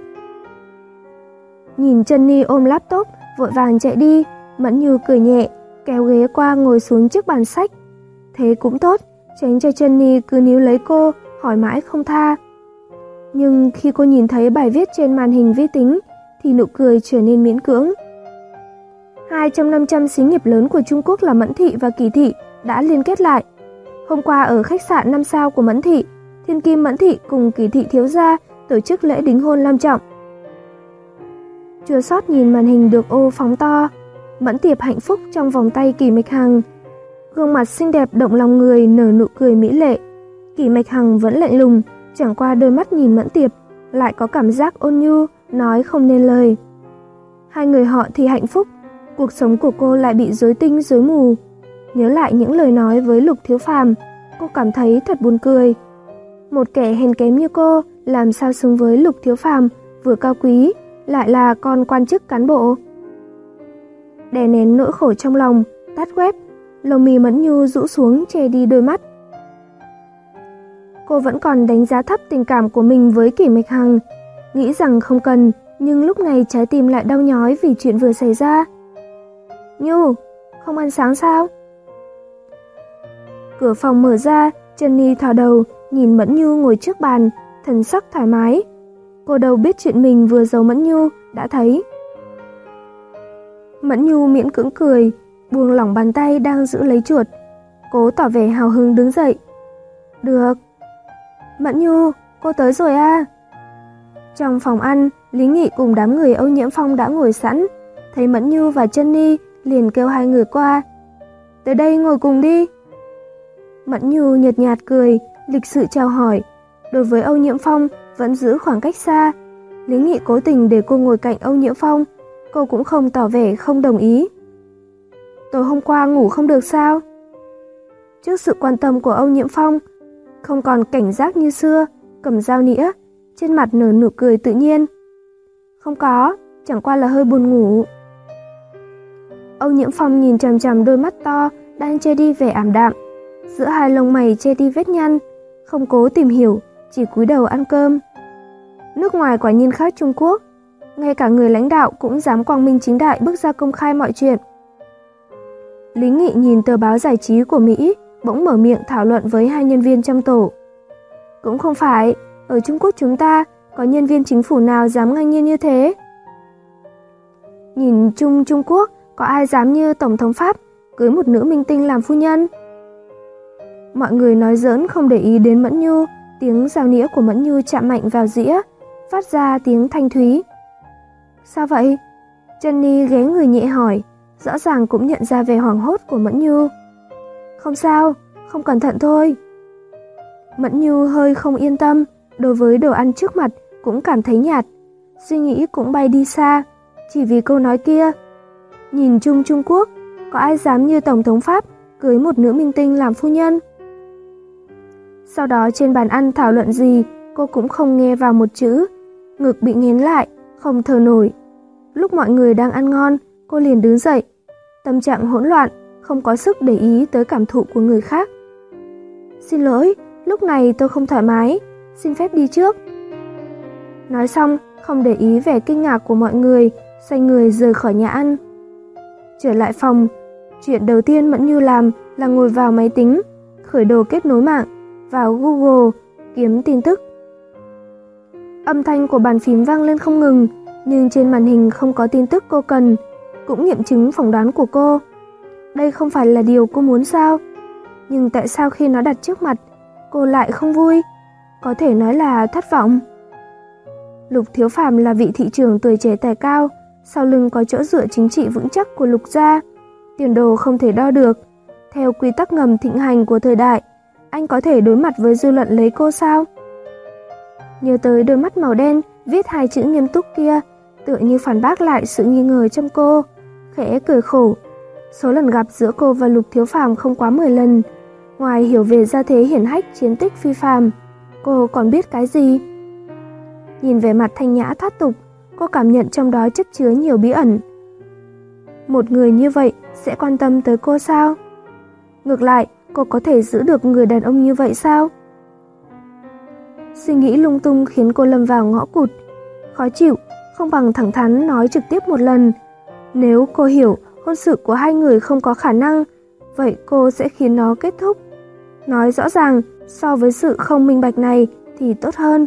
Nhìn Jenny ôm laptop, vội vàng chạy đi, Mẫn Nhu cười nhẹ, kéo ghế qua ngồi xuống trước bàn sách. Thế cũng tốt, tránh cho Jenny cứ níu lấy cô, hỏi mãi không tha. Nhưng khi cô nhìn thấy bài viết trên màn hình vi tính, thì nụ cười trở nên miễn cưỡng. Hai trong năm trăm xí nghiệp lớn của Trung Quốc là Mẫn Thị và Kỳ Thị đã liên kết lại. Hôm qua ở khách sạn năm sao của Mẫn Thị, Thiên Kim Mẫn Thị cùng Kỳ Thị thiếu gia tổ chức lễ đính hôn long trọng. Chua xót nhìn màn hình được ô phóng to, Mẫn Tiệp hạnh phúc trong vòng tay Kỳ Mạch Hằng. Gương mặt xinh đẹp động lòng người nở nụ cười mỹ lệ. Kỳ Mạch Hằng vẫn lạnh lùng, chẳng qua đôi mắt nhìn Mẫn Tiệp, lại có cảm giác ôn nhu, nói không nên lời. Hai người họ thì hạnh phúc, cuộc sống của cô lại bị rối tinh rối mù. Nhớ lại những lời nói với Lục Thiếu Phàm, cô cảm thấy thật buồn cười. Một kẻ hèn kém như cô, làm sao xứng với Lục Thiếu Phàm, vừa cao quý, lại là con quan chức cán bộ. Đè nén nỗi khổ trong lòng, tắt web, lông mi Mẫn Nhu rũ xuống che đi đôi mắt. Cô vẫn còn đánh giá thấp tình cảm của mình với Kỷ Mạch Hằng, nghĩ rằng không cần, nhưng lúc này trái tim lại đau nhói vì chuyện vừa xảy ra. Nhu, không ăn sáng sao? Cửa phòng mở ra, Jenny thò đầu, nhìn Mẫn Nhu ngồi trước bàn, thần sắc thoải mái. Cô đâu biết chuyện mình vừa giấu Mẫn Nhu, đã thấy. Mẫn Nhu miễn cưỡng cười, buông lỏng bàn tay đang giữ lấy chuột. Cố tỏ vẻ hào hứng đứng dậy. Được. Mẫn Nhu, cô tới rồi à? Trong phòng ăn, Lý Nghị cùng đám người Âu Nhiễm Phong đã ngồi sẵn. Thấy Mẫn Nhu và Jenny, liền kêu hai người qua. Tới đây ngồi cùng đi. Mẫn Nhu nhợt nhạt cười, lịch sự chào hỏi. Đối với Âu Nhiễm Phong, vẫn giữ khoảng cách xa. Lý Nghị cố tình để cô ngồi cạnh Âu Nhiễm Phong, cô cũng không tỏ vẻ không đồng ý. tối hôm qua ngủ không được sao? Trước sự quan tâm của Âu Nhiễm Phong, không còn cảnh giác như xưa, cầm dao nĩa, trên mặt nở nụ cười tự nhiên. Không có, chẳng qua là hơi buồn ngủ. Âu Nhiễm Phong nhìn chằm chằm đôi mắt to đang che đi vẻ ảm đạm, giữa hai lông mày che đi vết nhăn, không cố tìm hiểu, chỉ cúi đầu ăn cơm. Nước ngoài quả nhiên khác Trung Quốc, ngay cả người lãnh đạo cũng dám quang minh chính đại bước ra công khai mọi chuyện. Lý Nghị nhìn tờ báo giải trí của Mỹ, bỗng mở miệng thảo luận với hai nhân viên trong tổ. Cũng không phải, ở Trung Quốc chúng ta có nhân viên chính phủ nào dám ngang nhiên như thế. Nhìn chung Trung Quốc, có ai dám như Tổng thống Pháp cưới một nữ minh tinh làm phu nhân? Mọi người nói giỡn không để ý đến Mẫn Nhu, tiếng dao nĩa của Mẫn Nhu chạm mạnh vào dĩa, phát ra tiếng thanh thúy. Sao vậy? Jenny ghé người nhẹ hỏi, rõ ràng cũng nhận ra vẻ hoảng hốt của Mẫn Nhu. Không sao, không cẩn thận thôi. Mẫn Nhu hơi không yên tâm, đối với đồ ăn trước mặt cũng cảm thấy nhạt, suy nghĩ cũng bay đi xa, chỉ vì câu nói kia. Nhìn chung Trung Quốc, có ai dám như Tổng thống Pháp cưới một nữ minh tinh làm phu nhân? Sau đó trên bàn ăn thảo luận gì, cô cũng không nghe vào một chữ, ngực bị nghén lại, không thở nổi. Lúc mọi người đang ăn ngon, cô liền đứng dậy, tâm trạng hỗn loạn, không có sức để ý tới cảm thụ của người khác. Xin lỗi, lúc này tôi không thoải mái, xin phép đi trước. Nói xong, không để ý vẻ kinh ngạc của mọi người, xoay người rời khỏi nhà ăn. Trở lại phòng, chuyện đầu tiên Mẫn Nhu làm là ngồi vào máy tính, khởi đồ kết nối mạng, vào Google, kiếm tin tức. Âm thanh của bàn phím vang lên không ngừng, nhưng trên màn hình không có tin tức cô cần, cũng nghiệm chứng phỏng đoán của cô. Đây không phải là điều cô muốn sao? Nhưng tại sao khi nó đặt trước mặt, cô lại không vui? Có thể nói là thất vọng. Lục Thiếu Phàm là vị thị trưởng tuổi trẻ tài cao, sau lưng có chỗ dựa chính trị vững chắc của Lục gia, tiền đồ không thể đo được. Theo quy tắc ngầm thịnh hành của thời đại, anh có thể đối mặt với dư luận lấy cô sao? Nhớ tới đôi mắt màu đen viết hai chữ nghiêm túc kia, tựa như phản bác lại sự nghi ngờ trong cô, khẽ cười khổ. Số lần gặp giữa cô và Lục Thiếu Phàm không quá mười lần, ngoài hiểu về gia thế hiển hách chiến tích phi phàm, cô còn biết cái gì? Nhìn vẻ mặt thanh nhã thoát tục, cô cảm nhận trong đó chất chứa nhiều bí ẩn. Một người như vậy sẽ quan tâm tới cô sao? Ngược lại, cô có thể giữ được người đàn ông như vậy sao? Suy nghĩ lung tung khiến cô lâm vào ngõ cụt. Khó chịu, không bằng thẳng thắn nói trực tiếp một lần. Nếu cô hiểu hôn sự của hai người không có khả năng, vậy cô sẽ khiến nó kết thúc. Nói rõ ràng, so với sự không minh bạch này thì tốt hơn.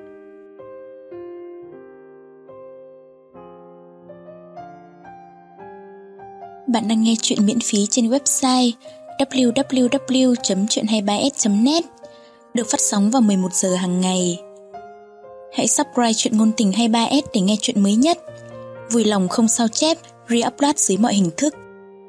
Bạn đang nghe chuyện miễn phí trên website w w w chấm chuyện hai mươi ba s chấm net, được phát sóng vào mười một giờ hàng ngày. Hãy subscribe chuyện ngôn tình hai mươi ba s để nghe chuyện mới nhất. Vui lòng không sao chép, re-upload dưới mọi hình thức.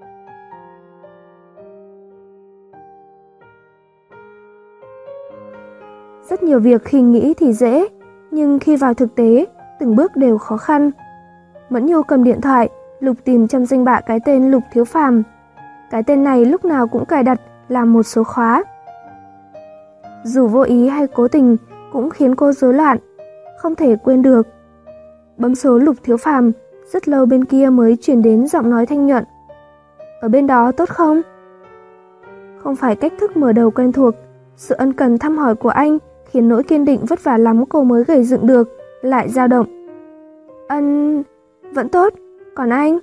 Rất nhiều việc khi nghĩ thì dễ, nhưng khi vào thực tế, từng bước đều khó khăn. Mẫn Nhu cầm điện thoại, lục tìm trong danh bạ cái tên Lục Thiếu Phàm. Cái tên này lúc nào cũng cài đặt làm một số khóa. Dù vô ý hay cố tình cũng khiến cô rối loạn, không thể quên được. Bấm số Lục Thiếu Phàm, rất lâu bên kia mới truyền đến giọng nói thanh nhuận. Ở bên đó tốt không? Không phải cách thức mở đầu quen thuộc, sự ân cần thăm hỏi của anh khiến nỗi kiên định vất vả lắm cô mới gầy dựng được lại dao động. Ân... vẫn tốt, còn anh?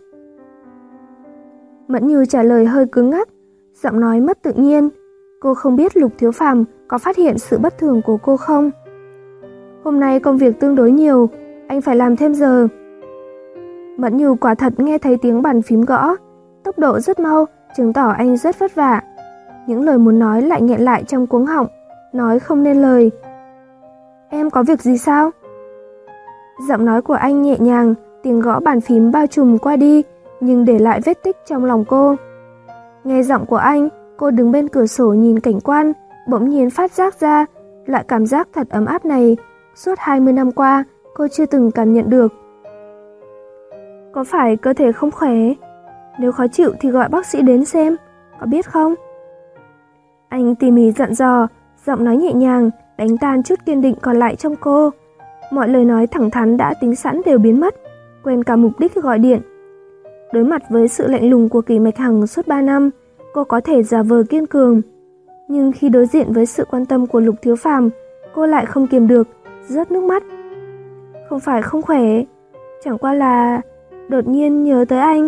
Mẫn Như trả lời hơi cứng ngắc, giọng nói mất tự nhiên. Cô không biết Lục Thiếu Phàm có phát hiện sự bất thường của cô không. Hôm nay công việc tương đối nhiều, anh phải làm thêm giờ. Mẫn Như quả thật nghe thấy tiếng bàn phím gõ, tốc độ rất mau, chứng tỏ anh rất vất vả. Những lời muốn nói lại nghẹn lại trong cuống họng, nói không nên lời. Em có việc gì sao? Giọng nói của anh nhẹ nhàng, tiếng gõ bàn phím bao trùm qua đi, nhưng để lại vết tích trong lòng cô. Nghe giọng của anh, cô đứng bên cửa sổ nhìn cảnh quan, bỗng nhiên phát giác ra, loại cảm giác thật ấm áp này, suốt hai mươi năm qua, cô chưa từng cảm nhận được. Có phải cơ thể không khỏe? Nếu khó chịu thì gọi bác sĩ đến xem, có biết không? Anh tỉ mỉ dặn dò, giọng nói nhẹ nhàng, đánh tan chút kiên định còn lại trong cô. Mọi lời nói thẳng thắn đã tính sẵn đều biến mất, quên cả mục đích gọi điện. Đối mặt với sự lạnh lùng của Kỷ Mạch Hằng suốt ba năm, cô có thể giả vờ kiên cường. Nhưng khi đối diện với sự quan tâm của Lục Thiếu Phàm, cô lại không kiềm được, rớt nước mắt. Không phải không khỏe, chẳng qua là đột nhiên nhớ tới anh.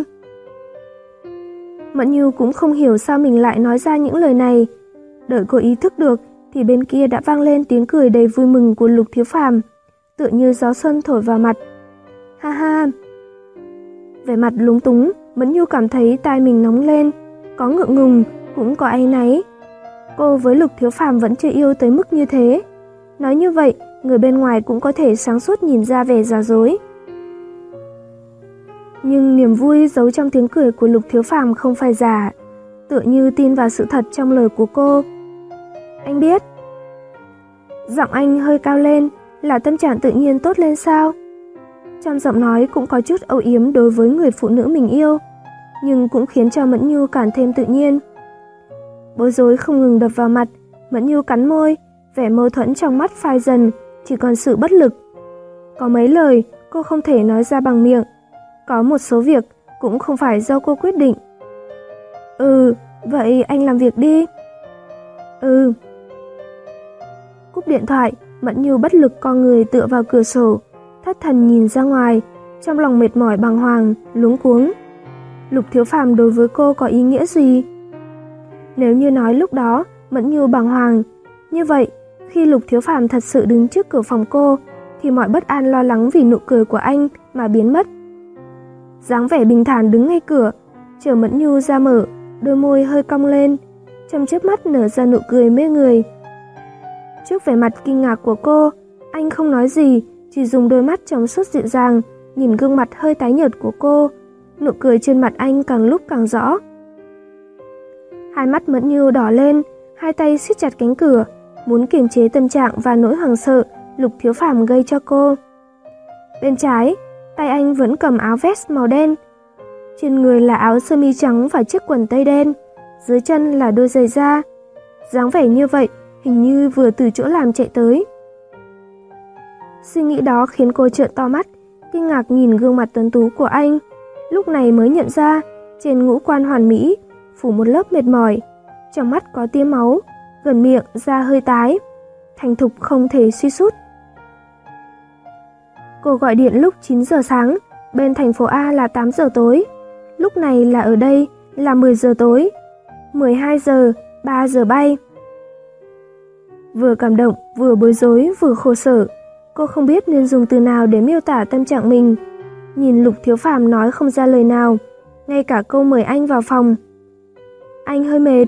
Mẫn Nhu cũng không hiểu sao mình lại nói ra những lời này. Đợi cô ý thức được thì bên kia đã vang lên tiếng cười đầy vui mừng của Lục Thiếu Phàm, tựa như gió xuân thổi vào mặt. Ha ha. Vẻ mặt lúng túng, Mẫn Nhu cảm thấy tai mình nóng lên, có ngượng ngùng, cũng có áy náy. Cô với Lục Thiếu Phàm vẫn chưa yêu tới mức như thế. Nói như vậy, người bên ngoài cũng có thể sáng suốt nhìn ra vẻ giả dối. Nhưng niềm vui giấu trong tiếng cười của Lục Thiếu Phàm không phải giả, tựa như tin vào sự thật trong lời của cô. Anh biết. Giọng anh hơi cao lên, là tâm trạng tự nhiên tốt lên sao? Trong giọng nói cũng có chút âu yếm đối với người phụ nữ mình yêu, nhưng cũng khiến cho Mẫn Nhu càng thêm tự nhiên. Bối rối không ngừng đập vào mặt, Mẫn Nhu cắn môi, vẻ mâu thuẫn trong mắt phai dần, chỉ còn sự bất lực. Có mấy lời cô không thể nói ra bằng miệng, có một số việc cũng không phải do cô quyết định. Ừ, vậy anh làm việc đi. Ừ. Cúp điện thoại, Mẫn Nhu bất lực co người tựa vào cửa sổ, thất thần nhìn ra ngoài, trong lòng mệt mỏi bàng hoàng, luống cuống. Lục Thiếu Phàm đối với cô có ý nghĩa gì? Nếu như nói lúc đó Mẫn Nhu bàng hoàng, như vậy khi Lục Thiếu Phàm thật sự đứng trước cửa phòng cô thì mọi bất an lo lắng vì nụ cười của anh mà biến mất. Dáng vẻ bình thản đứng ngay cửa, chờ Mẫn Nhu ra mở, đôi môi hơi cong lên, trong chớp mắt nở ra nụ cười mê người. Trước vẻ mặt kinh ngạc của cô, anh không nói gì, chỉ dùng đôi mắt trong suốt dịu dàng nhìn gương mặt hơi tái nhợt của cô. Nụ cười trên mặt anh càng lúc càng rõ. Hai mắt Mẫn Nhu đỏ lên, hai tay siết chặt cánh cửa, muốn kiềm chế tâm trạng và nỗi hoảng sợ Lục Thiếu Phàm gây cho cô. Bên trái, tay anh vẫn cầm áo vest màu đen. Trên người là áo sơ mi trắng và chiếc quần tây đen, dưới chân là đôi giày da. Dáng vẻ như vậy, hình như vừa từ chỗ làm chạy tới. Suy nghĩ đó khiến cô trợn to mắt, kinh ngạc nhìn gương mặt tuấn tú của anh. Lúc này mới nhận ra, trên ngũ quan hoàn mỹ, phủ một lớp mệt mỏi, trong mắt có tia máu, gần miệng da hơi tái, thành thục không thể suy sút. Cô gọi điện lúc chín giờ sáng, bên thành phố A là tám giờ tối. Lúc này là ở đây là mười giờ tối, mười hai giờ, ba giờ bay. Vừa cảm động, vừa bối rối, vừa khổ sở, cô không biết nên dùng từ nào để miêu tả tâm trạng mình. Nhìn Lục Thiếu Phàm nói không ra lời nào, ngay cả câu mời anh vào phòng. Anh hơi mệt.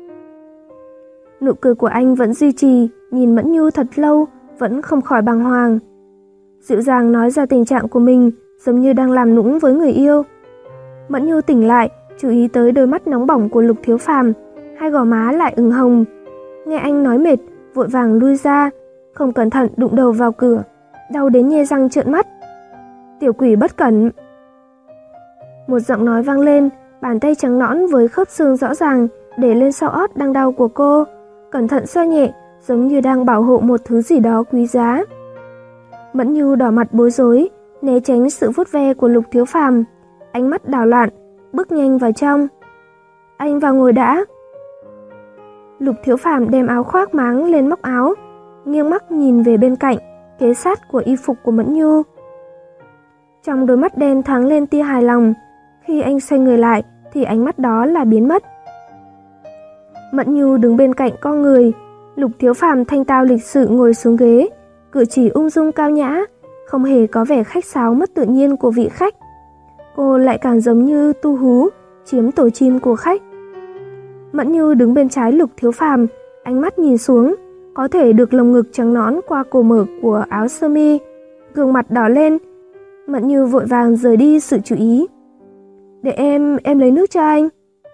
Nụ cười của anh vẫn duy trì, nhìn Mẫn Nhu thật lâu, vẫn không khỏi bàng hoàng. Dịu dàng nói ra tình trạng của mình, giống như đang làm nũng với người yêu. Mẫn Nhu tỉnh lại, chú ý tới đôi mắt nóng bỏng của Lục Thiếu Phàm, hai gò má lại ửng hồng. Nghe anh nói mệt, vội vàng lui ra, không cẩn thận đụng đầu vào cửa, đau đến nhe răng trợn mắt. Tiểu quỷ bất cẩn. Một giọng nói vang lên, bàn tay trắng nõn với khớp xương rõ ràng để lên sau ót đang đau của cô, cẩn thận xoa nhẹ, giống như đang bảo hộ một thứ gì đó quý giá. Mẫn Nhu đỏ mặt bối rối, né tránh sự vuốt ve của Lục Thiếu Phàm, ánh mắt đảo loạn, bước nhanh vào trong. Anh vào ngồi đã. Lục Thiếu Phàm đem áo khoác máng lên móc áo, nghiêng mắt nhìn về bên cạnh, kế sát của y phục của Mẫn Nhu. Trong đôi mắt đen thoáng lên tia hài lòng, khi anh xoay người lại thì ánh mắt đó là biến mất. Mẫn Nhu đứng bên cạnh con người, Lục Thiếu Phàm thanh tao lịch sự ngồi xuống ghế, cử chỉ ung dung cao nhã, không hề có vẻ khách sáo mất tự nhiên của vị khách. Cô lại càng giống như tu hú, chiếm tổ chim của khách. Mẫn Nhu đứng bên trái Lục Thiếu Phàm, ánh mắt nhìn xuống, có thể được lồng ngực trắng nõn qua cổ mở của áo sơ mi, gương mặt đỏ lên. Mẫn Nhu vội vàng rời đi sự chú ý. Để em, em lấy nước cho anh.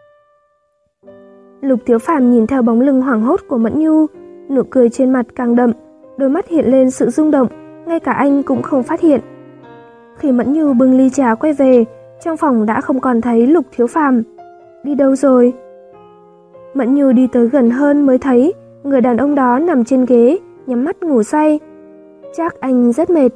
Lục Thiếu Phàm nhìn theo bóng lưng hoảng hốt của Mẫn Nhu, nụ cười trên mặt càng đậm, đôi mắt hiện lên sự rung động, ngay cả anh cũng không phát hiện. Khi Mẫn Nhu bưng ly trà quay về, trong phòng đã không còn thấy Lục Thiếu Phàm. Đi đâu rồi? Mẫn Nhu đi tới gần hơn mới thấy người đàn ông đó nằm trên ghế, nhắm mắt ngủ say. Chắc anh rất mệt.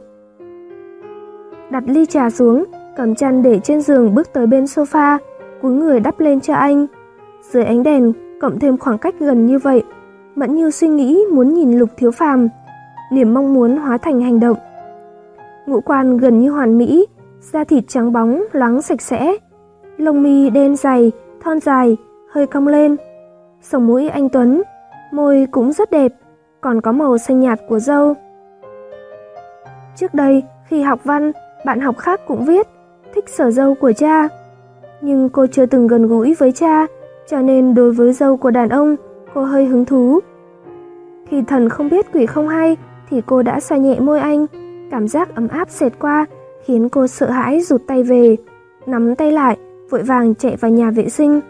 Đặt ly trà xuống, cầm chăn để trên giường bước tới bên sofa, cúi người đắp lên cho anh. Dưới ánh đèn, cộng thêm khoảng cách gần như vậy, Mẫn Nhu suy nghĩ muốn nhìn Lục Thiếu Phàm, niềm mong muốn hóa thành hành động. Ngũ quan gần như hoàn mỹ, da thịt trắng bóng, loáng sạch sẽ, lông mi đen dày, thon dài, hơi cong lên, sống mũi anh tuấn, môi cũng rất đẹp, còn có màu xanh nhạt của râu. Trước đây, khi học văn, bạn học khác cũng viết thích sở râu của cha, nhưng cô chưa từng gần gũi với cha, cho nên đối với râu của đàn ông, cô hơi hứng thú. Khi thần không biết quỷ không hay, thì cô đã xoa nhẹ môi anh, cảm giác ấm áp xẹt qua, khiến cô sợ hãi rụt tay về, nắm tay lại, vội vàng chạy vào nhà vệ sinh.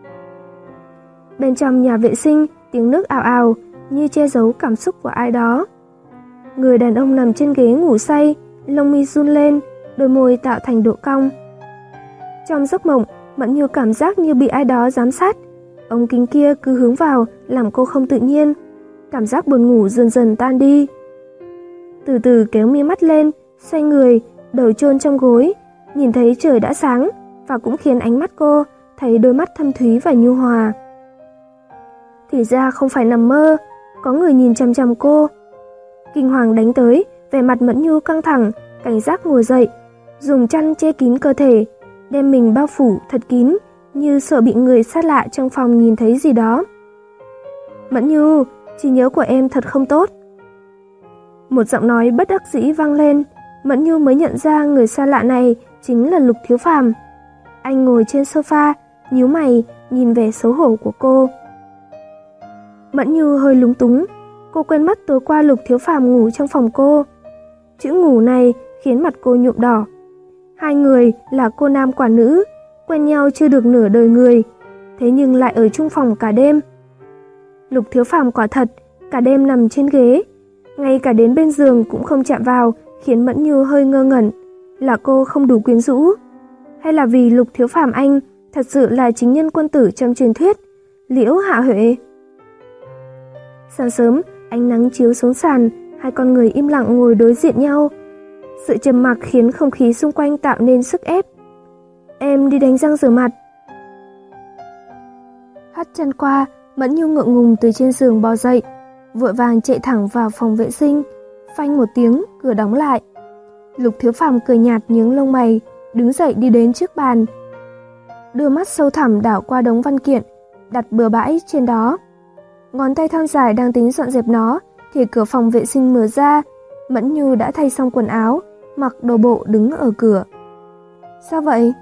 Bên trong nhà vệ sinh, tiếng nước ào ào, như che giấu cảm xúc của ai đó. Người đàn ông nằm trên ghế ngủ say, lông mi run lên, đôi môi tạo thành độ cong. Trong giấc mộng, Mẫn Nhu cảm giác như bị ai đó giám sát. Ống kính kia cứ hướng vào, làm cô không tự nhiên. Cảm giác buồn ngủ dần dần tan đi. Từ từ kéo mi mắt lên, xoay người, đầu chôn trong gối, nhìn thấy trời đã sáng, và cũng khiến ánh mắt cô thấy đôi mắt thâm thúy và nhu hòa. Thì ra không phải nằm mơ, có người nhìn chằm chằm cô. Kinh hoàng đánh tới, vẻ mặt Mẫn Nhu căng thẳng, cảnh giác ngồi dậy, dùng chăn che kín cơ thể, đem mình bao phủ thật kín, như sợ bị người xa lạ trong phòng nhìn thấy gì đó. Mẫn Nhu, trí nhớ của em thật không tốt. Một giọng nói bất đắc dĩ vang lên, Mẫn Nhu mới nhận ra người xa lạ này chính là Lục Thiếu Phàm. Anh ngồi trên sofa, nhíu mày, nhìn vẻ xấu hổ của cô. Mẫn Nhu hơi lúng túng, cô quên mất tối qua Lục Thiếu Phàm ngủ trong phòng cô. Chữ ngủ này khiến mặt cô nhuộm đỏ. Hai người là cô nam quả nữ, quen nhau chưa được nửa đời người, thế nhưng lại ở chung phòng cả đêm. Lục Thiếu Phàm quả thật, cả đêm nằm trên ghế, ngay cả đến bên giường cũng không chạm vào, khiến Mẫn Nhu hơi ngơ ngẩn. Là cô không đủ quyến rũ? Hay là vì Lục Thiếu Phàm anh thật sự là chính nhân quân tử trong truyền thuyết, Liễu Hạ Huệ? Sáng sớm, ánh nắng chiếu xuống sàn, hai con người im lặng ngồi đối diện nhau. Sự trầm mặc khiến không khí xung quanh tạo nên sức ép. Em đi đánh răng rửa mặt. Hất chân qua, Mẫn Nhu ngượng ngùng từ trên giường bò dậy, vội vàng chạy thẳng vào phòng vệ sinh. Phanh một tiếng, cửa đóng lại. Lục Thiếu Phàm cười nhạt nhướng lông mày, đứng dậy đi đến trước bàn, đưa mắt sâu thẳm đảo qua đống văn kiện đặt bừa bãi trên đó. Ngón tay thon dài đang tính dọn dẹp nó thì cửa phòng vệ sinh mở ra. Mẫn Nhu đã thay xong quần áo, mặc đồ bộ đứng ở cửa. Sao vậy?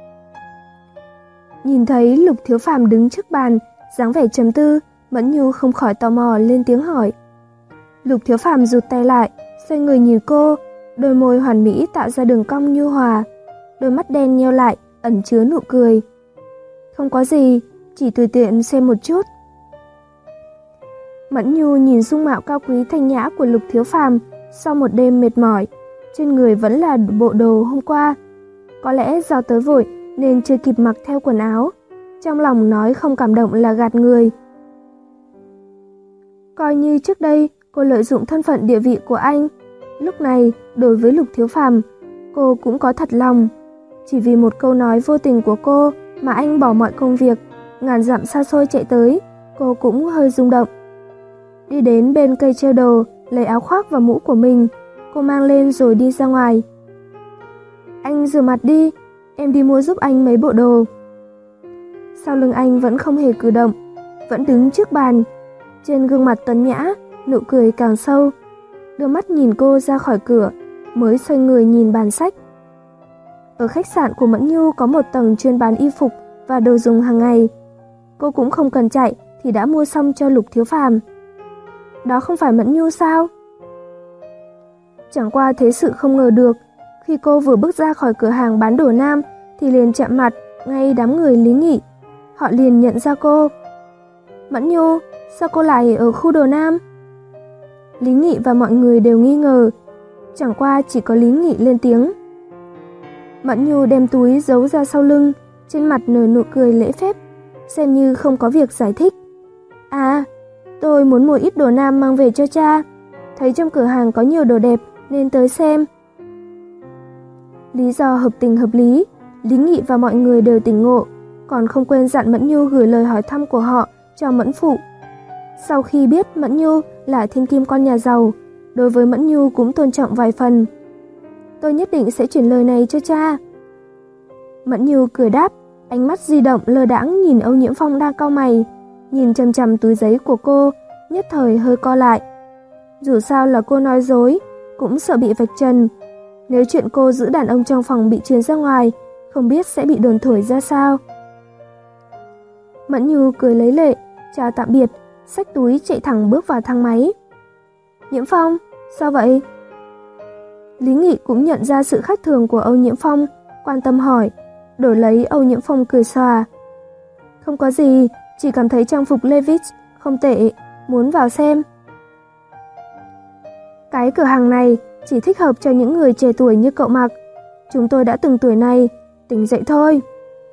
Nhìn thấy Lục Thiếu Phàm đứng trước bàn, dáng vẻ trầm tư, Mẫn Nhu không khỏi tò mò lên tiếng hỏi. Lục Thiếu Phàm rụt tay lại, xoay người nhìn cô, đôi môi hoàn mỹ tạo ra đường cong nhu hòa, đôi mắt đen nheo lại, ẩn chứa nụ cười. Không có gì, chỉ tùy tiện xem một chút. Mẫn Nhu nhìn dung mạo cao quý thanh nhã của Lục Thiếu Phàm, sau một đêm mệt mỏi, trên người vẫn là bộ đồ hôm qua. Có lẽ do tới vội nên chưa kịp mặc theo quần áo, trong lòng nói không cảm động là gạt người. Coi như trước đây cô lợi dụng thân phận địa vị của anh, lúc này đối với Lục Thiếu Phàm, cô cũng có thật lòng. Chỉ vì một câu nói vô tình của cô mà anh bỏ mọi công việc, ngàn dặm xa xôi chạy tới, cô cũng hơi rung động. Đi đến bên cây treo đồ, lấy áo khoác và mũ của mình, cô mang lên rồi đi ra ngoài. Anh rửa mặt đi, em đi mua giúp anh mấy bộ đồ. Sau lưng anh vẫn không hề cử động, vẫn đứng trước bàn. Trên gương mặt tuấn nhã, nụ cười càng sâu. Đưa mắt nhìn cô ra khỏi cửa, mới xoay người nhìn bàn sách. Ở khách sạn của Mẫn Nhu có một tầng chuyên bán y phục và đồ dùng hàng ngày. Cô cũng không cần chạy thì đã mua xong cho Lục Thiếu Phàm. Đó không phải Mẫn Nhu sao? Chẳng qua thế sự không ngờ được, khi cô vừa bước ra khỏi cửa hàng bán đồ nam thì liền chạm mặt ngay đám người Lý Nghị. Họ liền nhận ra cô. Mẫn Nhu, sao cô lại ở khu đồ nam? Lý Nghị và mọi người đều nghi ngờ, chẳng qua chỉ có Lý Nghị lên tiếng. Mẫn Nhu đem túi giấu ra sau lưng, trên mặt nở nụ cười lễ phép, xem như không có việc giải thích. À, tôi muốn mua ít đồ nam mang về cho cha. Thấy trong cửa hàng có nhiều đồ đẹp nên tới xem. Lý do hợp tình hợp lý, Lý Nghị và mọi người đều tỉnh ngộ, còn không quên dặn Mẫn Nhu gửi lời hỏi thăm của họ cho Mẫn phụ. Sau khi biết Mẫn Nhu là thiên kim con nhà giàu, đối với Mẫn Nhu cũng tôn trọng vài phần. Tôi nhất định sẽ chuyển lời này cho cha. Mẫn Nhu cười đáp, ánh mắt di động lơ đãng nhìn Âu Nhiễm Phong đang cau mày, nhìn chằm chằm túi giấy của cô, nhất thời hơi co lại. Dù sao là cô nói dối, cũng sợ bị vạch trần. Nếu chuyện cô giữ đàn ông trong phòng bị truyền ra ngoài, không biết sẽ bị đồn thổi ra sao. Mẫn Nhu cười lấy lệ, chào tạm biệt, xách túi chạy thẳng bước vào thang máy. Nhiễm Phong, sao vậy? Lý Nghị cũng nhận ra sự khác thường của Âu Nhiễm Phong, quan tâm hỏi, đổi lấy Âu Nhiễm Phong cười xòa. Không có gì, chỉ cảm thấy trang phục Levi's không tệ, muốn vào xem. Cái cửa hàng này chỉ thích hợp cho những người trẻ tuổi như cậu mặc. Chúng tôi đã từng tuổi này, tỉnh dậy thôi.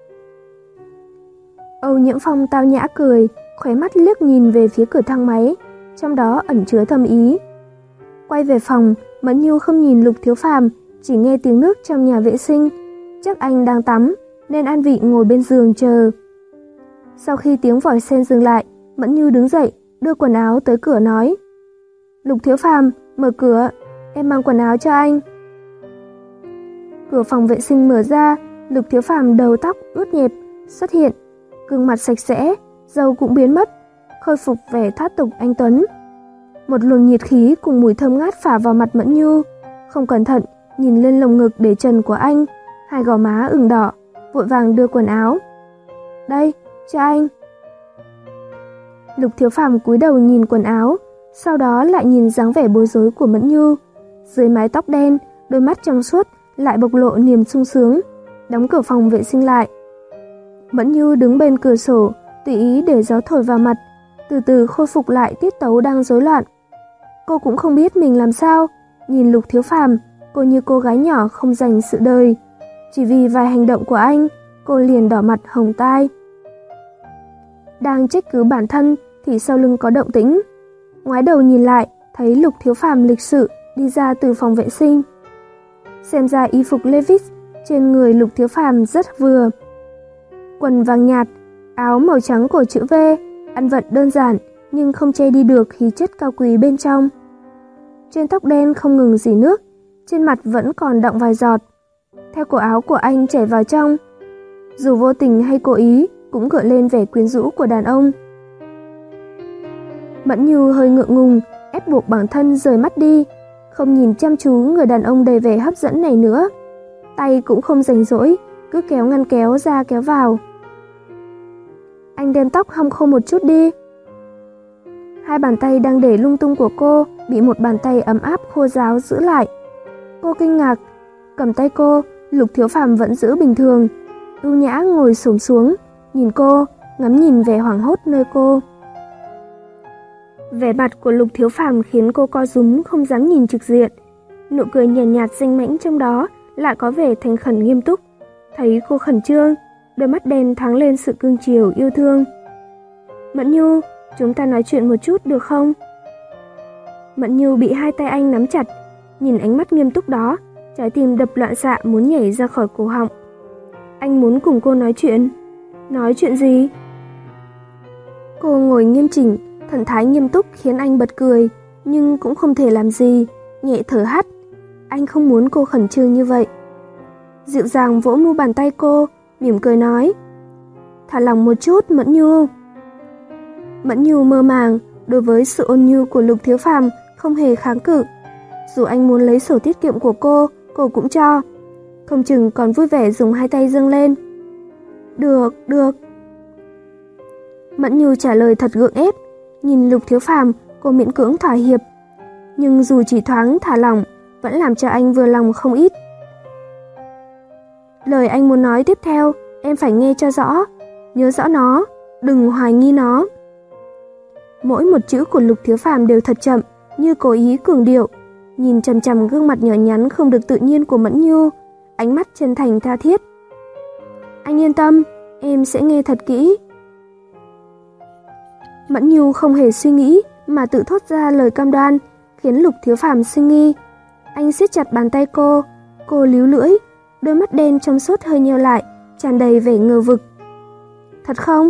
Âu Nhiễm Phong tao nhã cười, khóe mắt liếc nhìn về phía cửa thang máy, trong đó ẩn chứa thâm ý. Quay về phòng, Mẫn Nhu không nhìn Lục Thiếu Phàm, chỉ nghe tiếng nước trong nhà vệ sinh. Chắc anh đang tắm, nên An Vị ngồi bên giường chờ. Sau khi tiếng vòi sen dừng lại, Mẫn Nhu đứng dậy, đưa quần áo tới cửa nói. Lục Thiếu Phàm, mở cửa, em mang quần áo cho anh. Cửa phòng vệ sinh mở ra, Lục Thiếu Phàm đầu tóc ướt nhẹp, xuất hiện, gương mặt sạch sẽ, râu cũng biến mất, khôi phục vẻ thoát tục anh tuấn. Một luồng nhiệt khí cùng mùi thơm ngát phả vào mặt Mẫn Nhu, không cẩn thận nhìn lên lồng ngực để trần của anh, hai gò má ửng đỏ, vội vàng đưa quần áo. Đây, cho anh. Lục Thiếu Phàm cúi đầu nhìn quần áo, sau đó lại nhìn dáng vẻ bối rối của Mẫn Nhu. Dưới mái tóc đen, đôi mắt trong suốt lại bộc lộ niềm sung sướng, đóng cửa phòng vệ sinh lại. Mẫn Nhu đứng bên cửa sổ, tùy ý để gió thổi vào mặt, từ từ khôi phục lại tiết tấu đang rối loạn. Cô cũng không biết mình làm sao, nhìn Lục Thiếu Phàm, cô như cô gái nhỏ không dành sự đời. Chỉ vì vài hành động của anh, cô liền đỏ mặt hồng tai. Đang trách cứ bản thân thì sau lưng có động tĩnh. Ngoái đầu nhìn lại, thấy Lục Thiếu Phàm lịch sự đi ra từ phòng vệ sinh. Xem ra y phục Levi's trên người Lục Thiếu Phàm rất vừa. Quần vàng nhạt, áo màu trắng cổ chữ V, ăn vận đơn giản nhưng không che đi được khí chất cao quý bên trong. Trên tóc đen không ngừng rỉ nước, trên mặt vẫn còn đọng vài giọt. Theo cổ áo của anh chảy vào trong, dù vô tình hay cố ý cũng gợi lên vẻ quyến rũ của đàn ông. Mẫn Nhu hơi ngượng ngùng, ép buộc bản thân rời mắt đi, không nhìn chăm chú người đàn ông đầy vẻ hấp dẫn này nữa. Tay cũng không rảnh rỗi, cứ kéo ngăn kéo ra kéo vào. Anh đem tóc hong khô một chút đi. Hai bàn tay đang để lung tung của cô bị một bàn tay ấm áp khô ráo giữ lại. Cô kinh ngạc, cầm tay cô, Lục Thiếu Phàm vẫn giữ bình thường, ưu nhã ngồi xổm xuống, nhìn cô, ngắm nhìn vẻ hoảng hốt nơi cô. Vẻ mặt của Lục Thiếu Phàm khiến cô co rúm không dám nhìn trực diện. Nụ cười nhàn nhạt, nhạt danh mãnh trong đó lại có vẻ thành khẩn nghiêm túc. Thấy cô khẩn trương, đôi mắt đen thoáng lên sự cưng chiều yêu thương. Mẫn Nhu, chúng ta nói chuyện một chút được không? Mẫn Nhu bị hai tay anh nắm chặt, nhìn ánh mắt nghiêm túc đó, trái tim đập loạn xạ muốn nhảy ra khỏi cổ họng. Anh muốn cùng cô nói chuyện. Nói chuyện gì? Cô ngồi nghiêm chỉnh, thần thái nghiêm túc khiến anh bật cười, nhưng cũng không thể làm gì, nhẹ thở hắt. Anh không muốn cô khẩn trương như vậy. Dịu dàng vỗ mu bàn tay cô, mỉm cười nói. Thả lòng một chút, Mẫn Nhu. Mẫn Nhu mơ màng, đối với sự ôn nhu của Lục Thiếu Phàm không hề kháng cự. Dù anh muốn lấy sổ tiết kiệm của cô, cô cũng cho. Không chừng còn vui vẻ dùng hai tay dâng lên. Được, được. Mẫn Nhu trả lời thật gượng ép. Nhìn Lục Thiếu Phàm, cô miễn cưỡng thỏa hiệp. Nhưng dù chỉ thoáng thả lỏng, vẫn làm cho anh vừa lòng không ít. Lời anh muốn nói tiếp theo, em phải nghe cho rõ. Nhớ rõ nó, đừng hoài nghi nó. Mỗi một chữ của Lục Thiếu Phàm đều thật chậm, như cố ý cường điệu. Nhìn chằm chằm gương mặt nhỏ nhắn không được tự nhiên của Mẫn Nhu, ánh mắt chân thành tha thiết. Anh yên tâm, em sẽ nghe thật kỹ. Mẫn Nhu không hề suy nghĩ mà tự thốt ra lời cam đoan, khiến Lục Thiếu Phàm sinh nghi. Anh siết chặt bàn tay cô, cô líu lưỡi, đôi mắt đen trong suốt hơi nheo lại, tràn đầy vẻ ngờ vực. Thật không?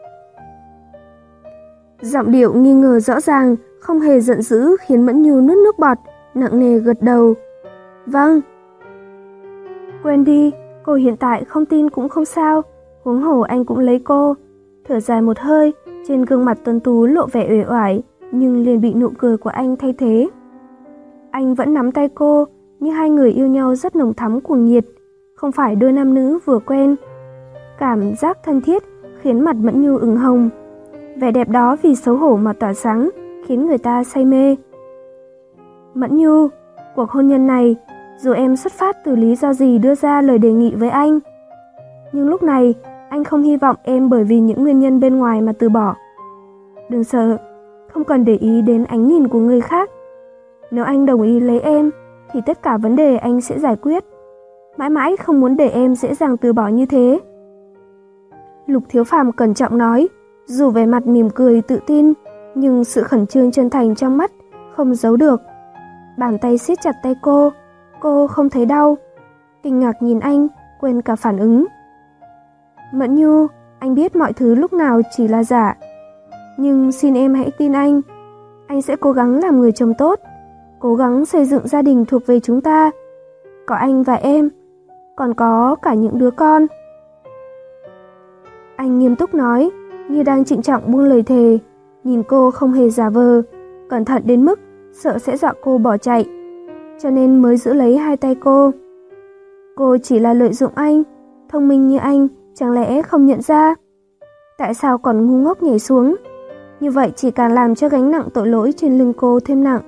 Giọng điệu nghi ngờ rõ ràng, không hề giận dữ khiến Mẫn Nhu nuốt nước bọt, nặng nề gật đầu. Vâng. Quên đi, cô hiện tại không tin cũng không sao, huống hồ anh cũng lấy cô. Thở dài một hơi, trên gương mặt tuấn tú lộ vẻ uể oải, nhưng liền bị nụ cười của anh thay thế. Anh vẫn nắm tay cô, như hai người yêu nhau rất nồng thắm cuồng nhiệt, không phải đôi nam nữ vừa quen. Cảm giác thân thiết khiến mặt Mẫn Nhu ửng hồng. Vẻ đẹp đó vì xấu hổ mà tỏa sáng, khiến người ta say mê. Mẫn Nhu, cuộc hôn nhân này, dù em xuất phát từ lý do gì đưa ra lời đề nghị với anh, nhưng lúc này anh không hy vọng em bởi vì những nguyên nhân bên ngoài mà từ bỏ. Đừng sợ, không cần để ý đến ánh nhìn của người khác. Nếu anh đồng ý lấy em, thì tất cả vấn đề anh sẽ giải quyết. Mãi mãi không muốn để em dễ dàng từ bỏ như thế. Lục Thiếu Phàm cẩn trọng nói, dù vẻ mặt mỉm cười tự tin, nhưng sự khẩn trương chân thành trong mắt không giấu được. Bàn tay siết chặt tay cô, cô không thấy đau. Kinh ngạc nhìn anh, quên cả phản ứng. Mẫn Nhu, anh biết mọi thứ lúc nào chỉ là giả. Nhưng xin em hãy tin anh. Anh sẽ cố gắng làm người chồng tốt, cố gắng xây dựng gia đình thuộc về chúng ta. Có anh và em, còn có cả những đứa con. Anh nghiêm túc nói, như đang trịnh trọng buông lời thề, nhìn cô không hề giả vờ, cẩn thận đến mức sợ sẽ dọa cô bỏ chạy, cho nên mới giữ lấy hai tay cô. Cô chỉ là lợi dụng anh, thông minh như anh, chẳng lẽ không nhận ra? Tại sao còn ngu ngốc nhảy xuống? Như vậy chỉ càng làm cho gánh nặng tội lỗi trên lưng cô thêm nặng.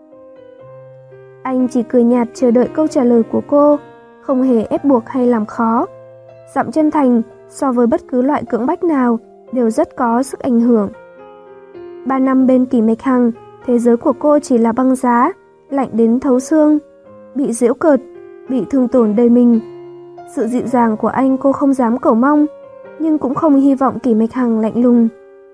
Anh chỉ cười nhạt chờ đợi câu trả lời của cô, không hề ép buộc hay làm khó. Giọng chân thành so với bất cứ loại cưỡng bách nào đều rất có sức ảnh hưởng. Ba năm bên Kỷ Mạch Hằng, thế giới của cô chỉ là băng giá, lạnh đến thấu xương, bị giễu cợt, bị thương tổn đời mình. Sự dịu dàng của anh cô không dám cầu mong, nhưng cũng không hy vọng Kỷ Mạch Hằng lạnh lùng.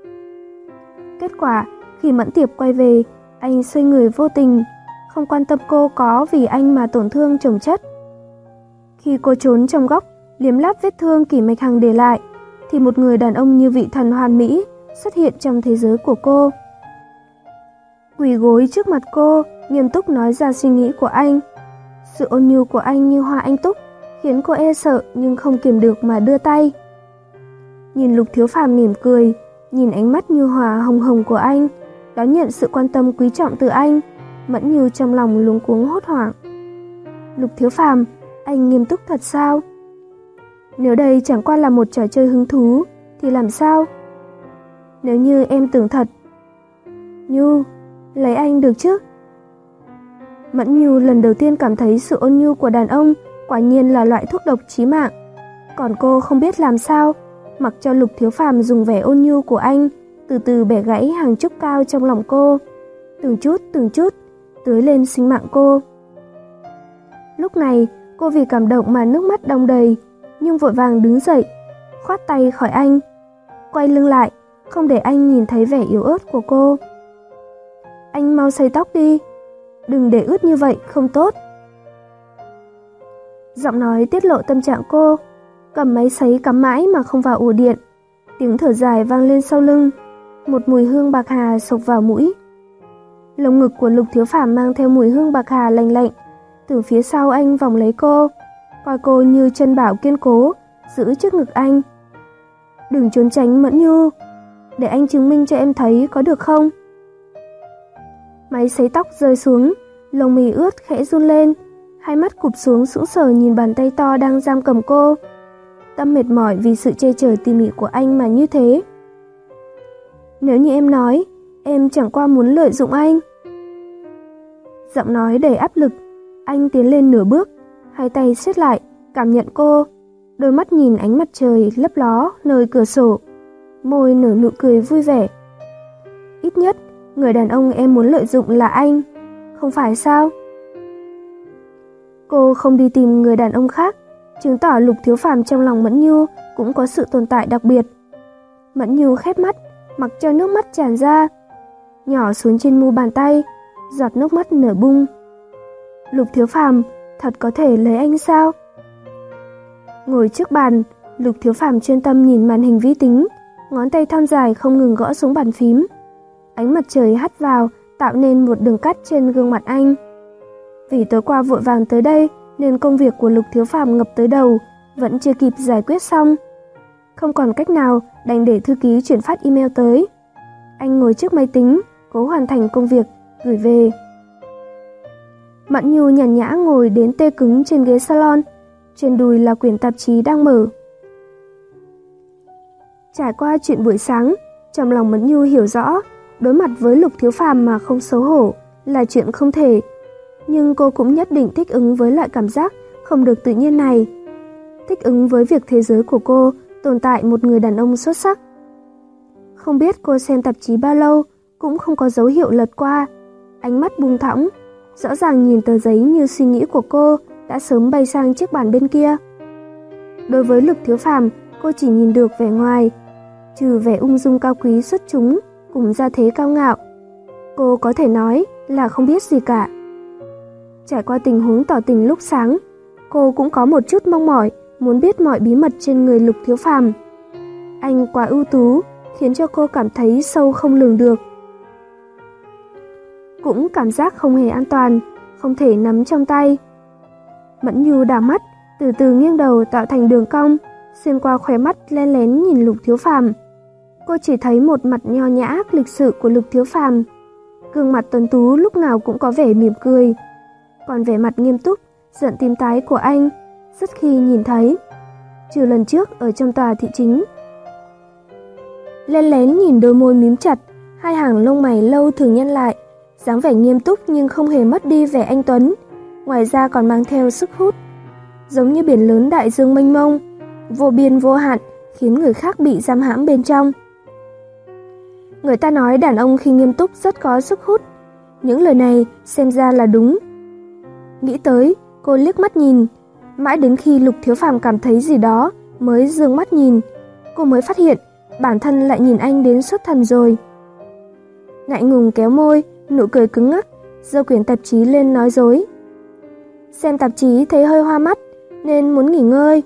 Kết quả, khi Mẫn Tiệp quay về, anh xoay người vô tình, không quan tâm cô có vì anh mà tổn thương chồng chất. Khi cô trốn trong góc, liếm láp vết thương Kỷ Mạch Hằng để lại, thì một người đàn ông như vị thần hoàn mỹ xuất hiện trong thế giới của cô. Quỳ gối trước mặt cô, nghiêm túc nói ra suy nghĩ của anh. Sự ôn nhu của anh như hoa anh túc, khiến cô e sợ nhưng không kiềm được mà đưa tay. Nhìn Lục Thiếu Phàm mỉm cười, nhìn ánh mắt như hòa hồng hồng của anh, đón nhận sự quan tâm quý trọng từ anh, Mẫn Nhu trong lòng luống cuống hốt hoảng. Lục Thiếu Phàm, anh nghiêm túc thật sao? Nếu đây chẳng qua là một trò chơi hứng thú, thì làm sao? Nếu như em tưởng thật, Nhu, lấy anh được chứ? Mẫn Nhu lần đầu tiên cảm thấy sự ôn nhu của đàn ông quả nhiên là loại thuốc độc chí mạng. Còn cô không biết làm sao, mặc cho Lục Thiếu Phàm dùng vẻ ôn nhu của anh từ từ bẻ gãy hàng trúc cao trong lòng cô, từng chút từng chút tưới lên sinh mạng cô. Lúc này cô vì cảm động mà nước mắt đong đầy, nhưng vội vàng đứng dậy, khoát tay khỏi anh, quay lưng lại, không để anh nhìn thấy vẻ yếu ớt của cô. Anh mau sấy tóc đi, đừng để ướt như vậy không tốt. Giọng nói tiết lộ tâm trạng cô, cầm máy sấy cắm mãi mà không vào ổ điện. Tiếng thở dài vang lên sau lưng, một mùi hương bạc hà xộc vào mũi. Lồng ngực của Lục Thiếu Phàm mang theo mùi hương bạc hà lành lạnh. Từ phía sau anh vòng lấy cô, coi cô như chân bảo kiên cố, giữ trước ngực anh. Đừng trốn tránh Mẫn Nhu, để anh chứng minh cho em thấy có được không? Máy sấy tóc rơi xuống, lông mì ướt khẽ run lên, hai mắt cụp xuống sững sờ nhìn bàn tay to đang giam cầm cô. Tâm mệt mỏi vì sự che chở tỉ mỉ của anh mà như thế. Nếu như em nói, em chẳng qua muốn lợi dụng anh. Giọng nói đầy áp lực, anh tiến lên nửa bước, hai tay siết lại, cảm nhận cô, đôi mắt nhìn ánh mặt trời lấp ló nơi cửa sổ, môi nở nụ cười vui vẻ. Ít nhất, người đàn ông em muốn lợi dụng là anh, không phải sao? Cô không đi tìm người đàn ông khác, chứng tỏ Lục Thiếu Phàm trong lòng Mẫn Nhu cũng có sự tồn tại đặc biệt. Mẫn Nhu khép mắt, mặc cho nước mắt tràn ra, nhỏ xuống trên mu bàn tay, giọt nước mắt nở bung. Lục Thiếu Phàm thật có thể lấy anh sao? Ngồi trước bàn, Lục Thiếu Phàm chuyên tâm nhìn màn hình vi tính, ngón tay thon dài không ngừng gõ xuống bàn phím. Ánh mặt trời hắt vào, tạo nên một đường cắt trên gương mặt anh. Vì tối qua vội vàng tới đây, nên công việc của Lục Thiếu Phàm ngập tới đầu, vẫn chưa kịp giải quyết xong. Không còn cách nào, đành để thư ký chuyển phát email tới. Anh ngồi trước máy tính, cố hoàn thành công việc, gửi về. Mẫn Nhu nhàn nhã ngồi đến tê cứng trên ghế salon, trên đùi là quyển tạp chí đang mở. Trải qua chuyện buổi sáng, trong lòng Mẫn Nhu hiểu rõ, đối mặt với Lục Thiếu Phàm mà không xấu hổ là chuyện không thể. Nhưng cô cũng nhất định thích ứng với loại cảm giác không được tự nhiên này. Thích ứng với việc thế giới của cô tồn tại một người đàn ông xuất sắc. Không biết cô xem tạp chí bao lâu, cũng không có dấu hiệu lật qua. Ánh mắt buông thõng, rõ ràng nhìn tờ giấy như suy nghĩ của cô đã sớm bay sang chiếc bàn bên kia. Đối với Lục Thiếu Phàm, cô chỉ nhìn được vẻ ngoài, trừ vẻ ung dung cao quý xuất chúng cùng gia thế cao ngạo. Cô có thể nói là không biết gì cả. Trải qua tình huống tỏ tình lúc sáng, cô cũng có một chút mong mỏi muốn biết mọi bí mật trên người Lục Thiếu Phàm. Anh quá ưu tú, khiến cho cô cảm thấy sâu không lường được. Cũng cảm giác không hề an toàn, không thể nắm trong tay. Mẫn Nhu đảo mắt, từ từ nghiêng đầu tạo thành đường cong, xuyên qua khóe mắt len lén nhìn Lục Thiếu Phàm. Cô chỉ thấy một mặt nho nhã lịch sự của Lục Thiếu Phàm. Gương mặt tuấn tú lúc nào cũng có vẻ mỉm cười. Còn vẻ mặt nghiêm túc, giận tím tái của anh, rất khi nhìn thấy. Trừ lần trước ở trong tòa thị chính. Len lén nhìn đôi môi mím chặt, hai hàng lông mày lâu thường nhăn lại, dáng vẻ nghiêm túc nhưng không hề mất đi vẻ anh tuấn, ngoài ra còn mang theo sức hút. Giống như biển lớn đại dương mênh mông, vô biên vô hạn, khiến người khác bị giam hãm bên trong. Người ta nói đàn ông khi nghiêm túc rất có sức hút. Những lời này xem ra là đúng. Nghĩ tới, cô liếc mắt nhìn. Mãi đến khi Lục Thiếu Phàm cảm thấy gì đó mới dương mắt nhìn, cô mới phát hiện bản thân lại nhìn anh đến xuất thần rồi. Ngại ngùng kéo môi, nụ cười cứng ngắc, giơ quyển tạp chí lên nói dối. Xem tạp chí thấy hơi hoa mắt, nên muốn nghỉ ngơi.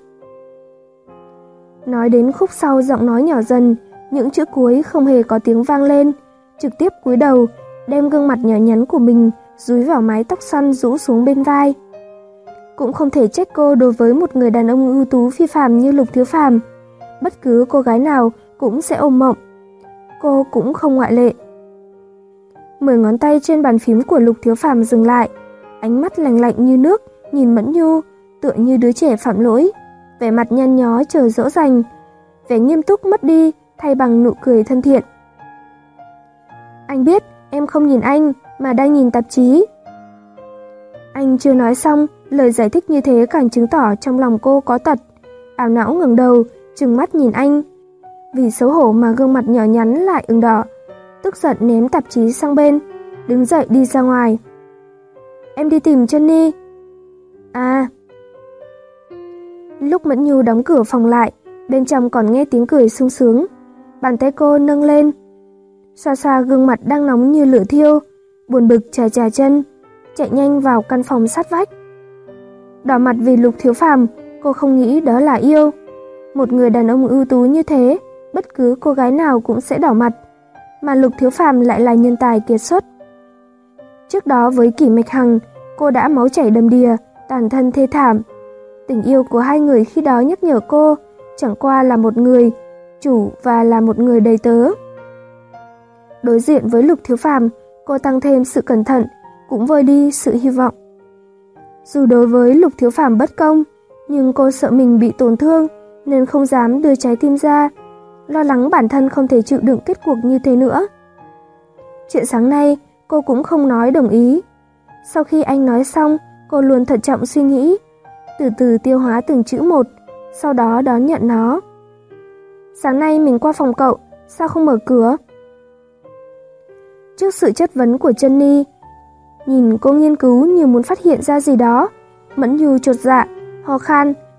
Nói đến khúc sau giọng nói nhỏ dần, những chữ cuối không hề có tiếng vang lên, trực tiếp cúi đầu, đem gương mặt nhỏ nhắn của mình dúi vào mái tóc xoăn rũ xuống bên vai. Cũng không thể trách cô đối với một người đàn ông ưu tú phi phàm như Lục Thiếu Phàm, bất cứ cô gái nào cũng sẽ ôm mộng. Cô cũng không ngoại lệ. Mười ngón tay trên bàn phím của Lục Thiếu Phàm dừng lại, ánh mắt lạnh lạnh như nước nhìn Mẫn Nhu, tựa như đứa trẻ phạm lỗi, vẻ mặt nhăn nhó chờ dỗ dành, vẻ nghiêm túc mất đi thay bằng nụ cười thân thiện. Anh biết em không nhìn anh mà đang nhìn tạp chí. Anh chưa nói xong, lời giải thích như thế càng chứng tỏ trong lòng cô có tật. Ảo não ngẩng đầu, trừng mắt nhìn anh. Vì xấu hổ mà gương mặt nhỏ nhắn lại ửng đỏ, tức giận ném tạp chí sang bên, đứng dậy đi ra ngoài. Em đi tìm Jenny. À. Lúc Mẫn Nhu đóng cửa phòng lại, bên trong còn nghe tiếng cười sung sướng. Bàn tay cô nâng lên, xoa xoa gương mặt đang nóng như lửa thiêu, buồn bực chà chà chân, chạy nhanh vào căn phòng sát vách. Đỏ mặt vì Lục Thiếu Phàm, cô không nghĩ đó là yêu. Một người đàn ông ưu tú như thế, bất cứ cô gái nào cũng sẽ đỏ mặt, mà Lục Thiếu Phàm lại là nhân tài kiệt xuất. Trước đó với Kỷ Mạch Hằng, cô đã máu chảy đầm đìa, tàn thân thê thảm. Tình yêu của hai người khi đó nhắc nhở cô, chẳng qua là một người chủ và là một người đầy tớ. Đối diện với Lục Thiếu Phàm, cô tăng thêm sự cẩn thận, cũng vơi đi sự hy vọng. Dù đối với Lục Thiếu Phàm bất công, nhưng cô sợ mình bị tổn thương nên không dám đưa trái tim ra, lo lắng bản thân không thể chịu đựng kết cuộc như thế nữa. Chuyện sáng nay, cô cũng không nói đồng ý. Sau khi anh nói xong, cô luôn thận trọng suy nghĩ, từ từ tiêu hóa từng chữ một, sau đó đón nhận nó. Sáng nay mình qua phòng cậu, sao không mở cửa? Trước sự chất vấn của Jenny, nhìn cô nghiên cứu như muốn phát hiện ra gì đó, Mẫn Nhu chột dạ, ho khan,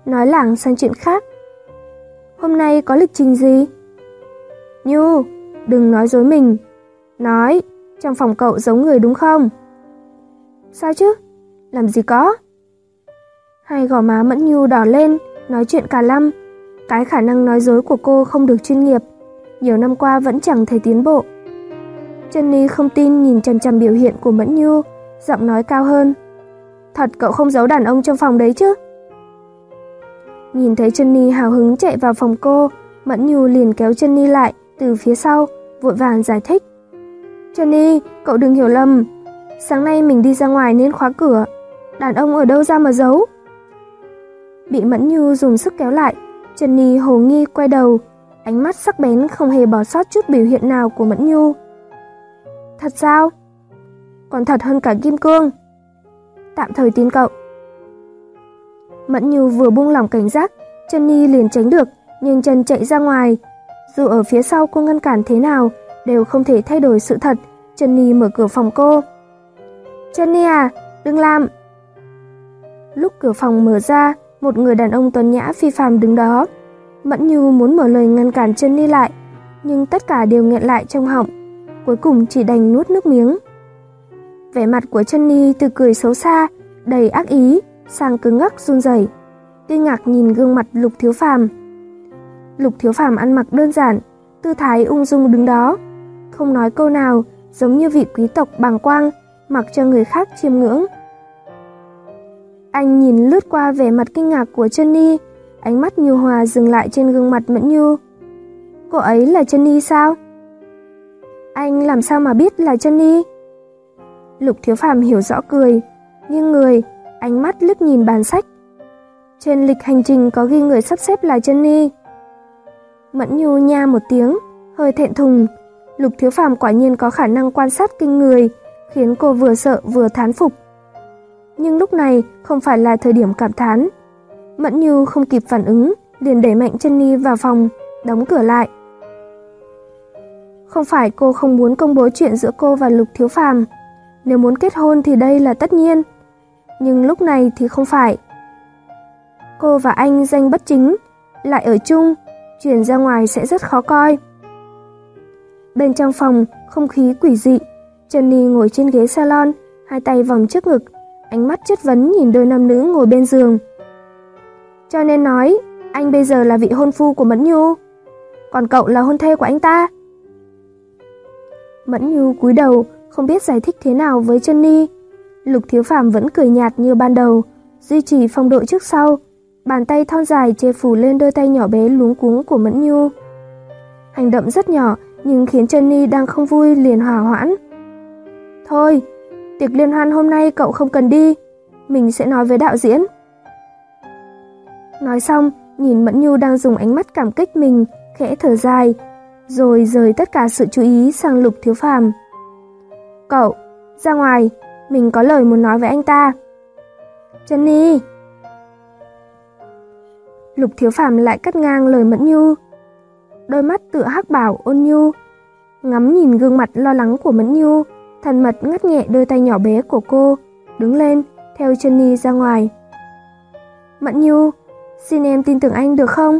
nói lảng sang chuyện khác. Hôm nay có lịch trình gì? Nhu, đừng nói dối mình. Nói, trong phòng cậu giống người đúng không? Sao chứ? Làm gì có? Hai gò má Mẫn Nhu đỏ lên, nói chuyện cả lăm. Cái khả năng nói dối của cô không được chuyên nghiệp, nhiều năm qua vẫn chẳng thấy tiến bộ. Jenny không tin nhìn chằm chằm biểu hiện của Mẫn Nhu, giọng nói cao hơn. Thật cậu không giấu đàn ông trong phòng đấy chứ? Nhìn thấy Jenny hào hứng chạy vào phòng cô, Mẫn Nhu liền kéo Jenny lại từ phía sau, vội vàng giải thích. Jenny, cậu đừng hiểu lầm. Sáng nay mình đi ra ngoài nên khóa cửa. Đàn ông ở đâu ra mà giấu? Bị Mẫn Nhu dùng sức kéo lại, Jenny hồ nghi quay đầu, ánh mắt sắc bén không hề bỏ sót chút biểu hiện nào của Mẫn Nhu. Thật sao? Còn thật hơn cả kim cương. Tạm thời tin cậu. Mẫn Nhu vừa buông lỏng cảnh giác, Jenny liền tránh được, nhanh chân chạy ra ngoài. Dù ở phía sau cô ngăn cản thế nào, đều không thể thay đổi sự thật. Jenny mở cửa phòng cô. Jenny à, đừng làm. Lúc cửa phòng mở ra, một người đàn ông tuấn nhã phi phàm đứng đó. Mẫn Nhu muốn mở lời ngăn cản Jenny lại, nhưng tất cả đều nghẹn lại trong họng, cuối cùng chỉ đành nuốt nước miếng. Vẻ mặt của Jenny từ cười xấu xa, đầy ác ý, sang cứng ngắc run rẩy, kinh ngạc nhìn gương mặt Lục Thiếu Phàm. Lục Thiếu Phàm ăn mặc đơn giản, tư thái ung dung đứng đó, không nói câu nào, giống như vị quý tộc bàng quang, mặc cho người khác chiêm ngưỡng. Anh nhìn lướt qua vẻ mặt kinh ngạc của Jenny, ánh mắt nhu hòa dừng lại trên gương mặt Mẫn Nhu. Cô ấy là Jenny sao? Anh làm sao mà biết là Jenny? Lục Thiếu Phàm hiểu rõ cười, nghiêng người, ánh mắt liếc nhìn bàn sách. Trên lịch hành trình có ghi người sắp xếp là Jenny. Mẫn Nhu nha một tiếng, hơi thẹn thùng. Lục Thiếu Phàm quả nhiên có khả năng quan sát kinh người, khiến cô vừa sợ vừa thán phục. Nhưng lúc này không phải là thời điểm cảm thán. Mẫn Nhu không kịp phản ứng, liền đẩy mạnh Jenny vào phòng, đóng cửa lại. Không phải cô không muốn công bố chuyện giữa cô và Lục Thiếu Phàm, nếu muốn kết hôn thì đây là tất nhiên. Nhưng lúc này thì không phải. Cô và anh danh bất chính, lại ở chung, chuyển ra ngoài sẽ rất khó coi. Bên trong phòng, không khí quỷ dị. Jenny ngồi trên ghế salon, hai tay vòng trước ngực, ánh mắt chất vấn nhìn đôi nam nữ ngồi bên giường. Cho nên nói, anh bây giờ là vị hôn phu của Mẫn Nhu, còn cậu là hôn thê của anh ta. Mẫn Nhu cúi đầu, không biết giải thích thế nào với Jenny. Lục Thiếu Phàm vẫn cười nhạt như ban đầu, duy trì phong độ trước sau, bàn tay thon dài che phủ lên đôi tay nhỏ bé luống cuống của Mẫn Nhu. Hành động rất nhỏ nhưng khiến Jenny đang không vui liền hòa hoãn. Thôi, tiệc liên hoan hôm nay cậu không cần đi, mình sẽ nói với đạo diễn. Nói xong, nhìn Mẫn Nhu đang dùng ánh mắt cảm kích mình, khẽ thở dài, rồi rời tất cả sự chú ý sang Lục Thiếu Phàm. Cậu, ra ngoài, mình có lời muốn nói với anh ta. Jenny! Lục Thiếu Phàm lại cắt ngang lời Mẫn Nhu. Đôi mắt tựa hắc bảo ôn nhu, ngắm nhìn gương mặt lo lắng của Mẫn Nhu, thân mật ngắt nhẹ đôi tay nhỏ bé của cô, đứng lên, theo Jenny ra ngoài. Mẫn Nhu, xin em tin tưởng anh được không?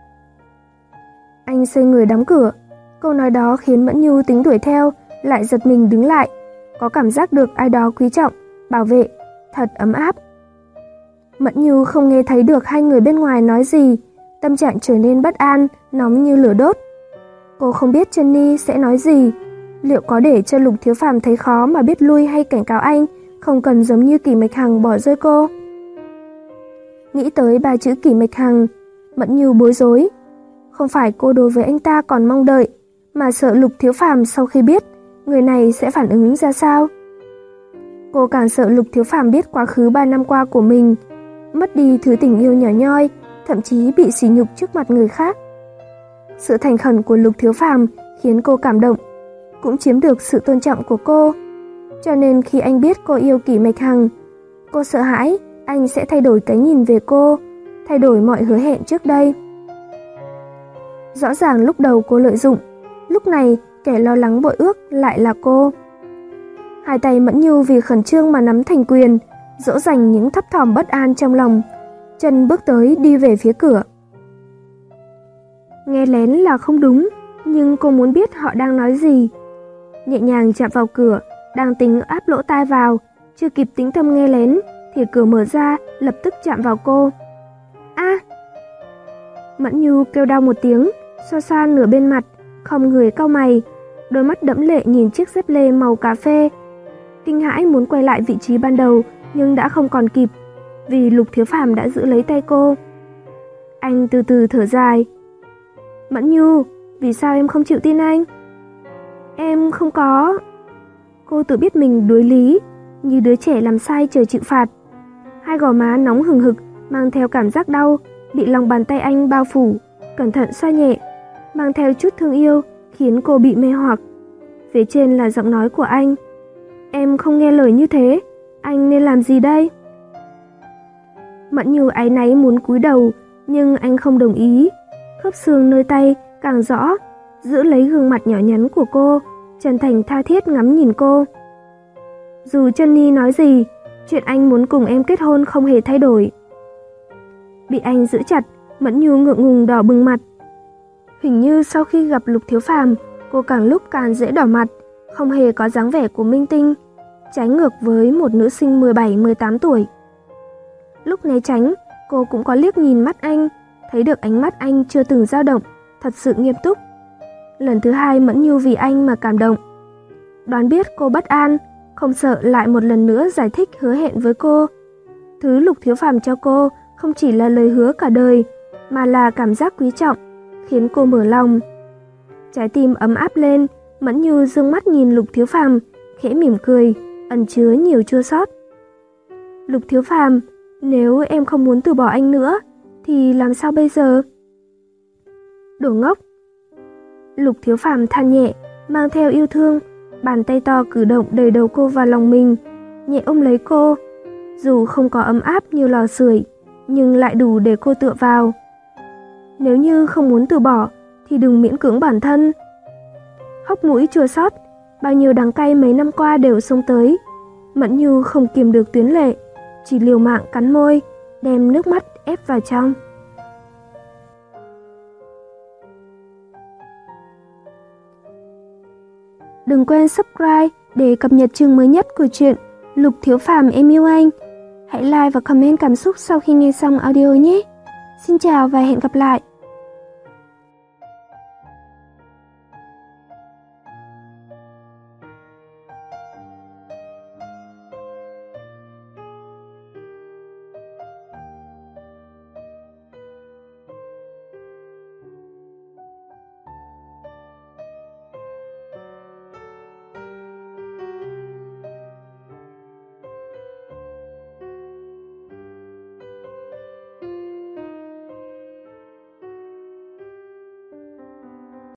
Anh xoay người đóng cửa. Câu nói đó khiến Mẫn Nhu tính đuổi theo, lại giật mình đứng lại, có cảm giác được ai đó quý trọng, bảo vệ, thật ấm áp. Mẫn Nhu không nghe thấy được hai người bên ngoài nói gì, tâm trạng trở nên bất an, nóng như lửa đốt. Cô không biết Jenny sẽ nói gì, liệu có để cho Lục Thiếu Phàm thấy khó mà biết lui hay cảnh cáo anh, không cần giống như Kỷ Mạch Hằng bỏ rơi cô. Nghĩ tới ba chữ Kỷ Mạch Hằng, Mẫn Nhu bối rối. Không phải cô đối với anh ta còn mong đợi, mà sợ Lục Thiếu Phàm sau khi biết, người này sẽ phản ứng ra sao. Cô càng sợ Lục Thiếu Phàm biết quá khứ ba năm qua của mình, mất đi thứ tình yêu nhỏ nhoi, thậm chí bị sỉ nhục trước mặt người khác. Sự thành khẩn của Lục Thiếu Phàm khiến cô cảm động, cũng chiếm được sự tôn trọng của cô. Cho nên khi anh biết cô yêu Kỷ Mạch Hằng, cô sợ hãi anh sẽ thay đổi cái nhìn về cô, thay đổi mọi hứa hẹn trước đây. Rõ ràng lúc đầu cô lợi dụng, lúc này kẻ lo lắng bội ước lại là cô. Hai tay Mẫn Nhu vì khẩn trương mà nắm thành quyền, dỗ dành những thấp thỏm bất an trong lòng. Chân bước tới đi về phía cửa. Nghe lén là không đúng, nhưng cô muốn biết họ đang nói gì. Nhẹ nhàng chạm vào cửa, đang tính áp lỗ tai vào, chưa kịp tĩnh tâm nghe lén, thì cửa mở ra, lập tức chạm vào cô. A! À! Mẫn Nhu kêu đau một tiếng, xoa xoa nửa bên mặt, không người cau mày, đôi mắt đẫm lệ nhìn chiếc dép lê màu cà phê. Kinh hãi muốn quay lại vị trí ban đầu, nhưng đã không còn kịp, vì Lục Thiếu Phàm đã giữ lấy tay cô. Anh từ từ thở dài. Mẫn Nhu, vì sao em không chịu tin anh? Em không có... Cô tự biết mình đuối lý, như đứa trẻ làm sai trời chịu phạt. Hai gò má nóng hừng hực, mang theo cảm giác đau, bị lòng bàn tay anh bao phủ, cẩn thận xoa nhẹ, mang theo chút thương yêu, khiến cô bị mê hoặc. Phía trên là giọng nói của anh. Em không nghe lời như thế, anh nên làm gì đây? Mẫn Nhu áy náy muốn cúi đầu, nhưng anh không đồng ý. Khớp xương nơi tay càng rõ, giữ lấy gương mặt nhỏ nhắn của cô, chân thành tha thiết ngắm nhìn cô. Dù Chân Ni nói gì, chuyện anh muốn cùng em kết hôn không hề thay đổi. Bị anh giữ chặt, Mẫn Nhu ngượng ngùng đỏ bừng mặt. Hình như sau khi gặp Lục Thiếu Phàm, cô càng lúc càng dễ đỏ mặt, không hề có dáng vẻ của minh tinh, trái ngược với một nữ sinh mười bảy mười tám tuổi. Lúc né tránh, cô cũng có liếc nhìn mắt anh, thấy được ánh mắt anh chưa từng dao động, thật sự nghiêm túc. Lần thứ hai Mẫn Nhu vì anh mà cảm động. Đoán biết cô bất an, không sợ lại một lần nữa giải thích hứa hẹn với cô. Thứ Lục Thiếu Phàm cho cô không chỉ là lời hứa cả đời, mà là cảm giác quý trọng, khiến cô mở lòng. Trái tim ấm áp lên, Mẫn Nhu dương mắt nhìn Lục Thiếu Phàm, khẽ mỉm cười, ẩn chứa nhiều chua xót. Lục Thiếu Phàm, nếu em không muốn từ bỏ anh nữa, thì làm sao bây giờ? Đồ ngốc. Lục Thiếu Phàm than nhẹ, mang theo yêu thương, bàn tay to cử động đẩy đầu cô vào lòng mình, nhẹ ôm lấy cô. Dù không có ấm áp như lò sưởi, nhưng lại đủ để cô tựa vào. Nếu như không muốn từ bỏ, thì đừng miễn cưỡng bản thân. Hốc mũi chua xót, bao nhiêu đắng cay mấy năm qua đều xông tới. Mẫn Nhu không kiềm được tuyến lệ, chỉ liều mạng cắn môi, đem nước mắt ép vào trong. Đừng quên subscribe để cập nhật chương mới nhất của truyện Lục Thiếu Phàm Em Yêu Anh. Hãy like và comment cảm xúc sau khi nghe xong audio nhé. Xin chào và hẹn gặp lại.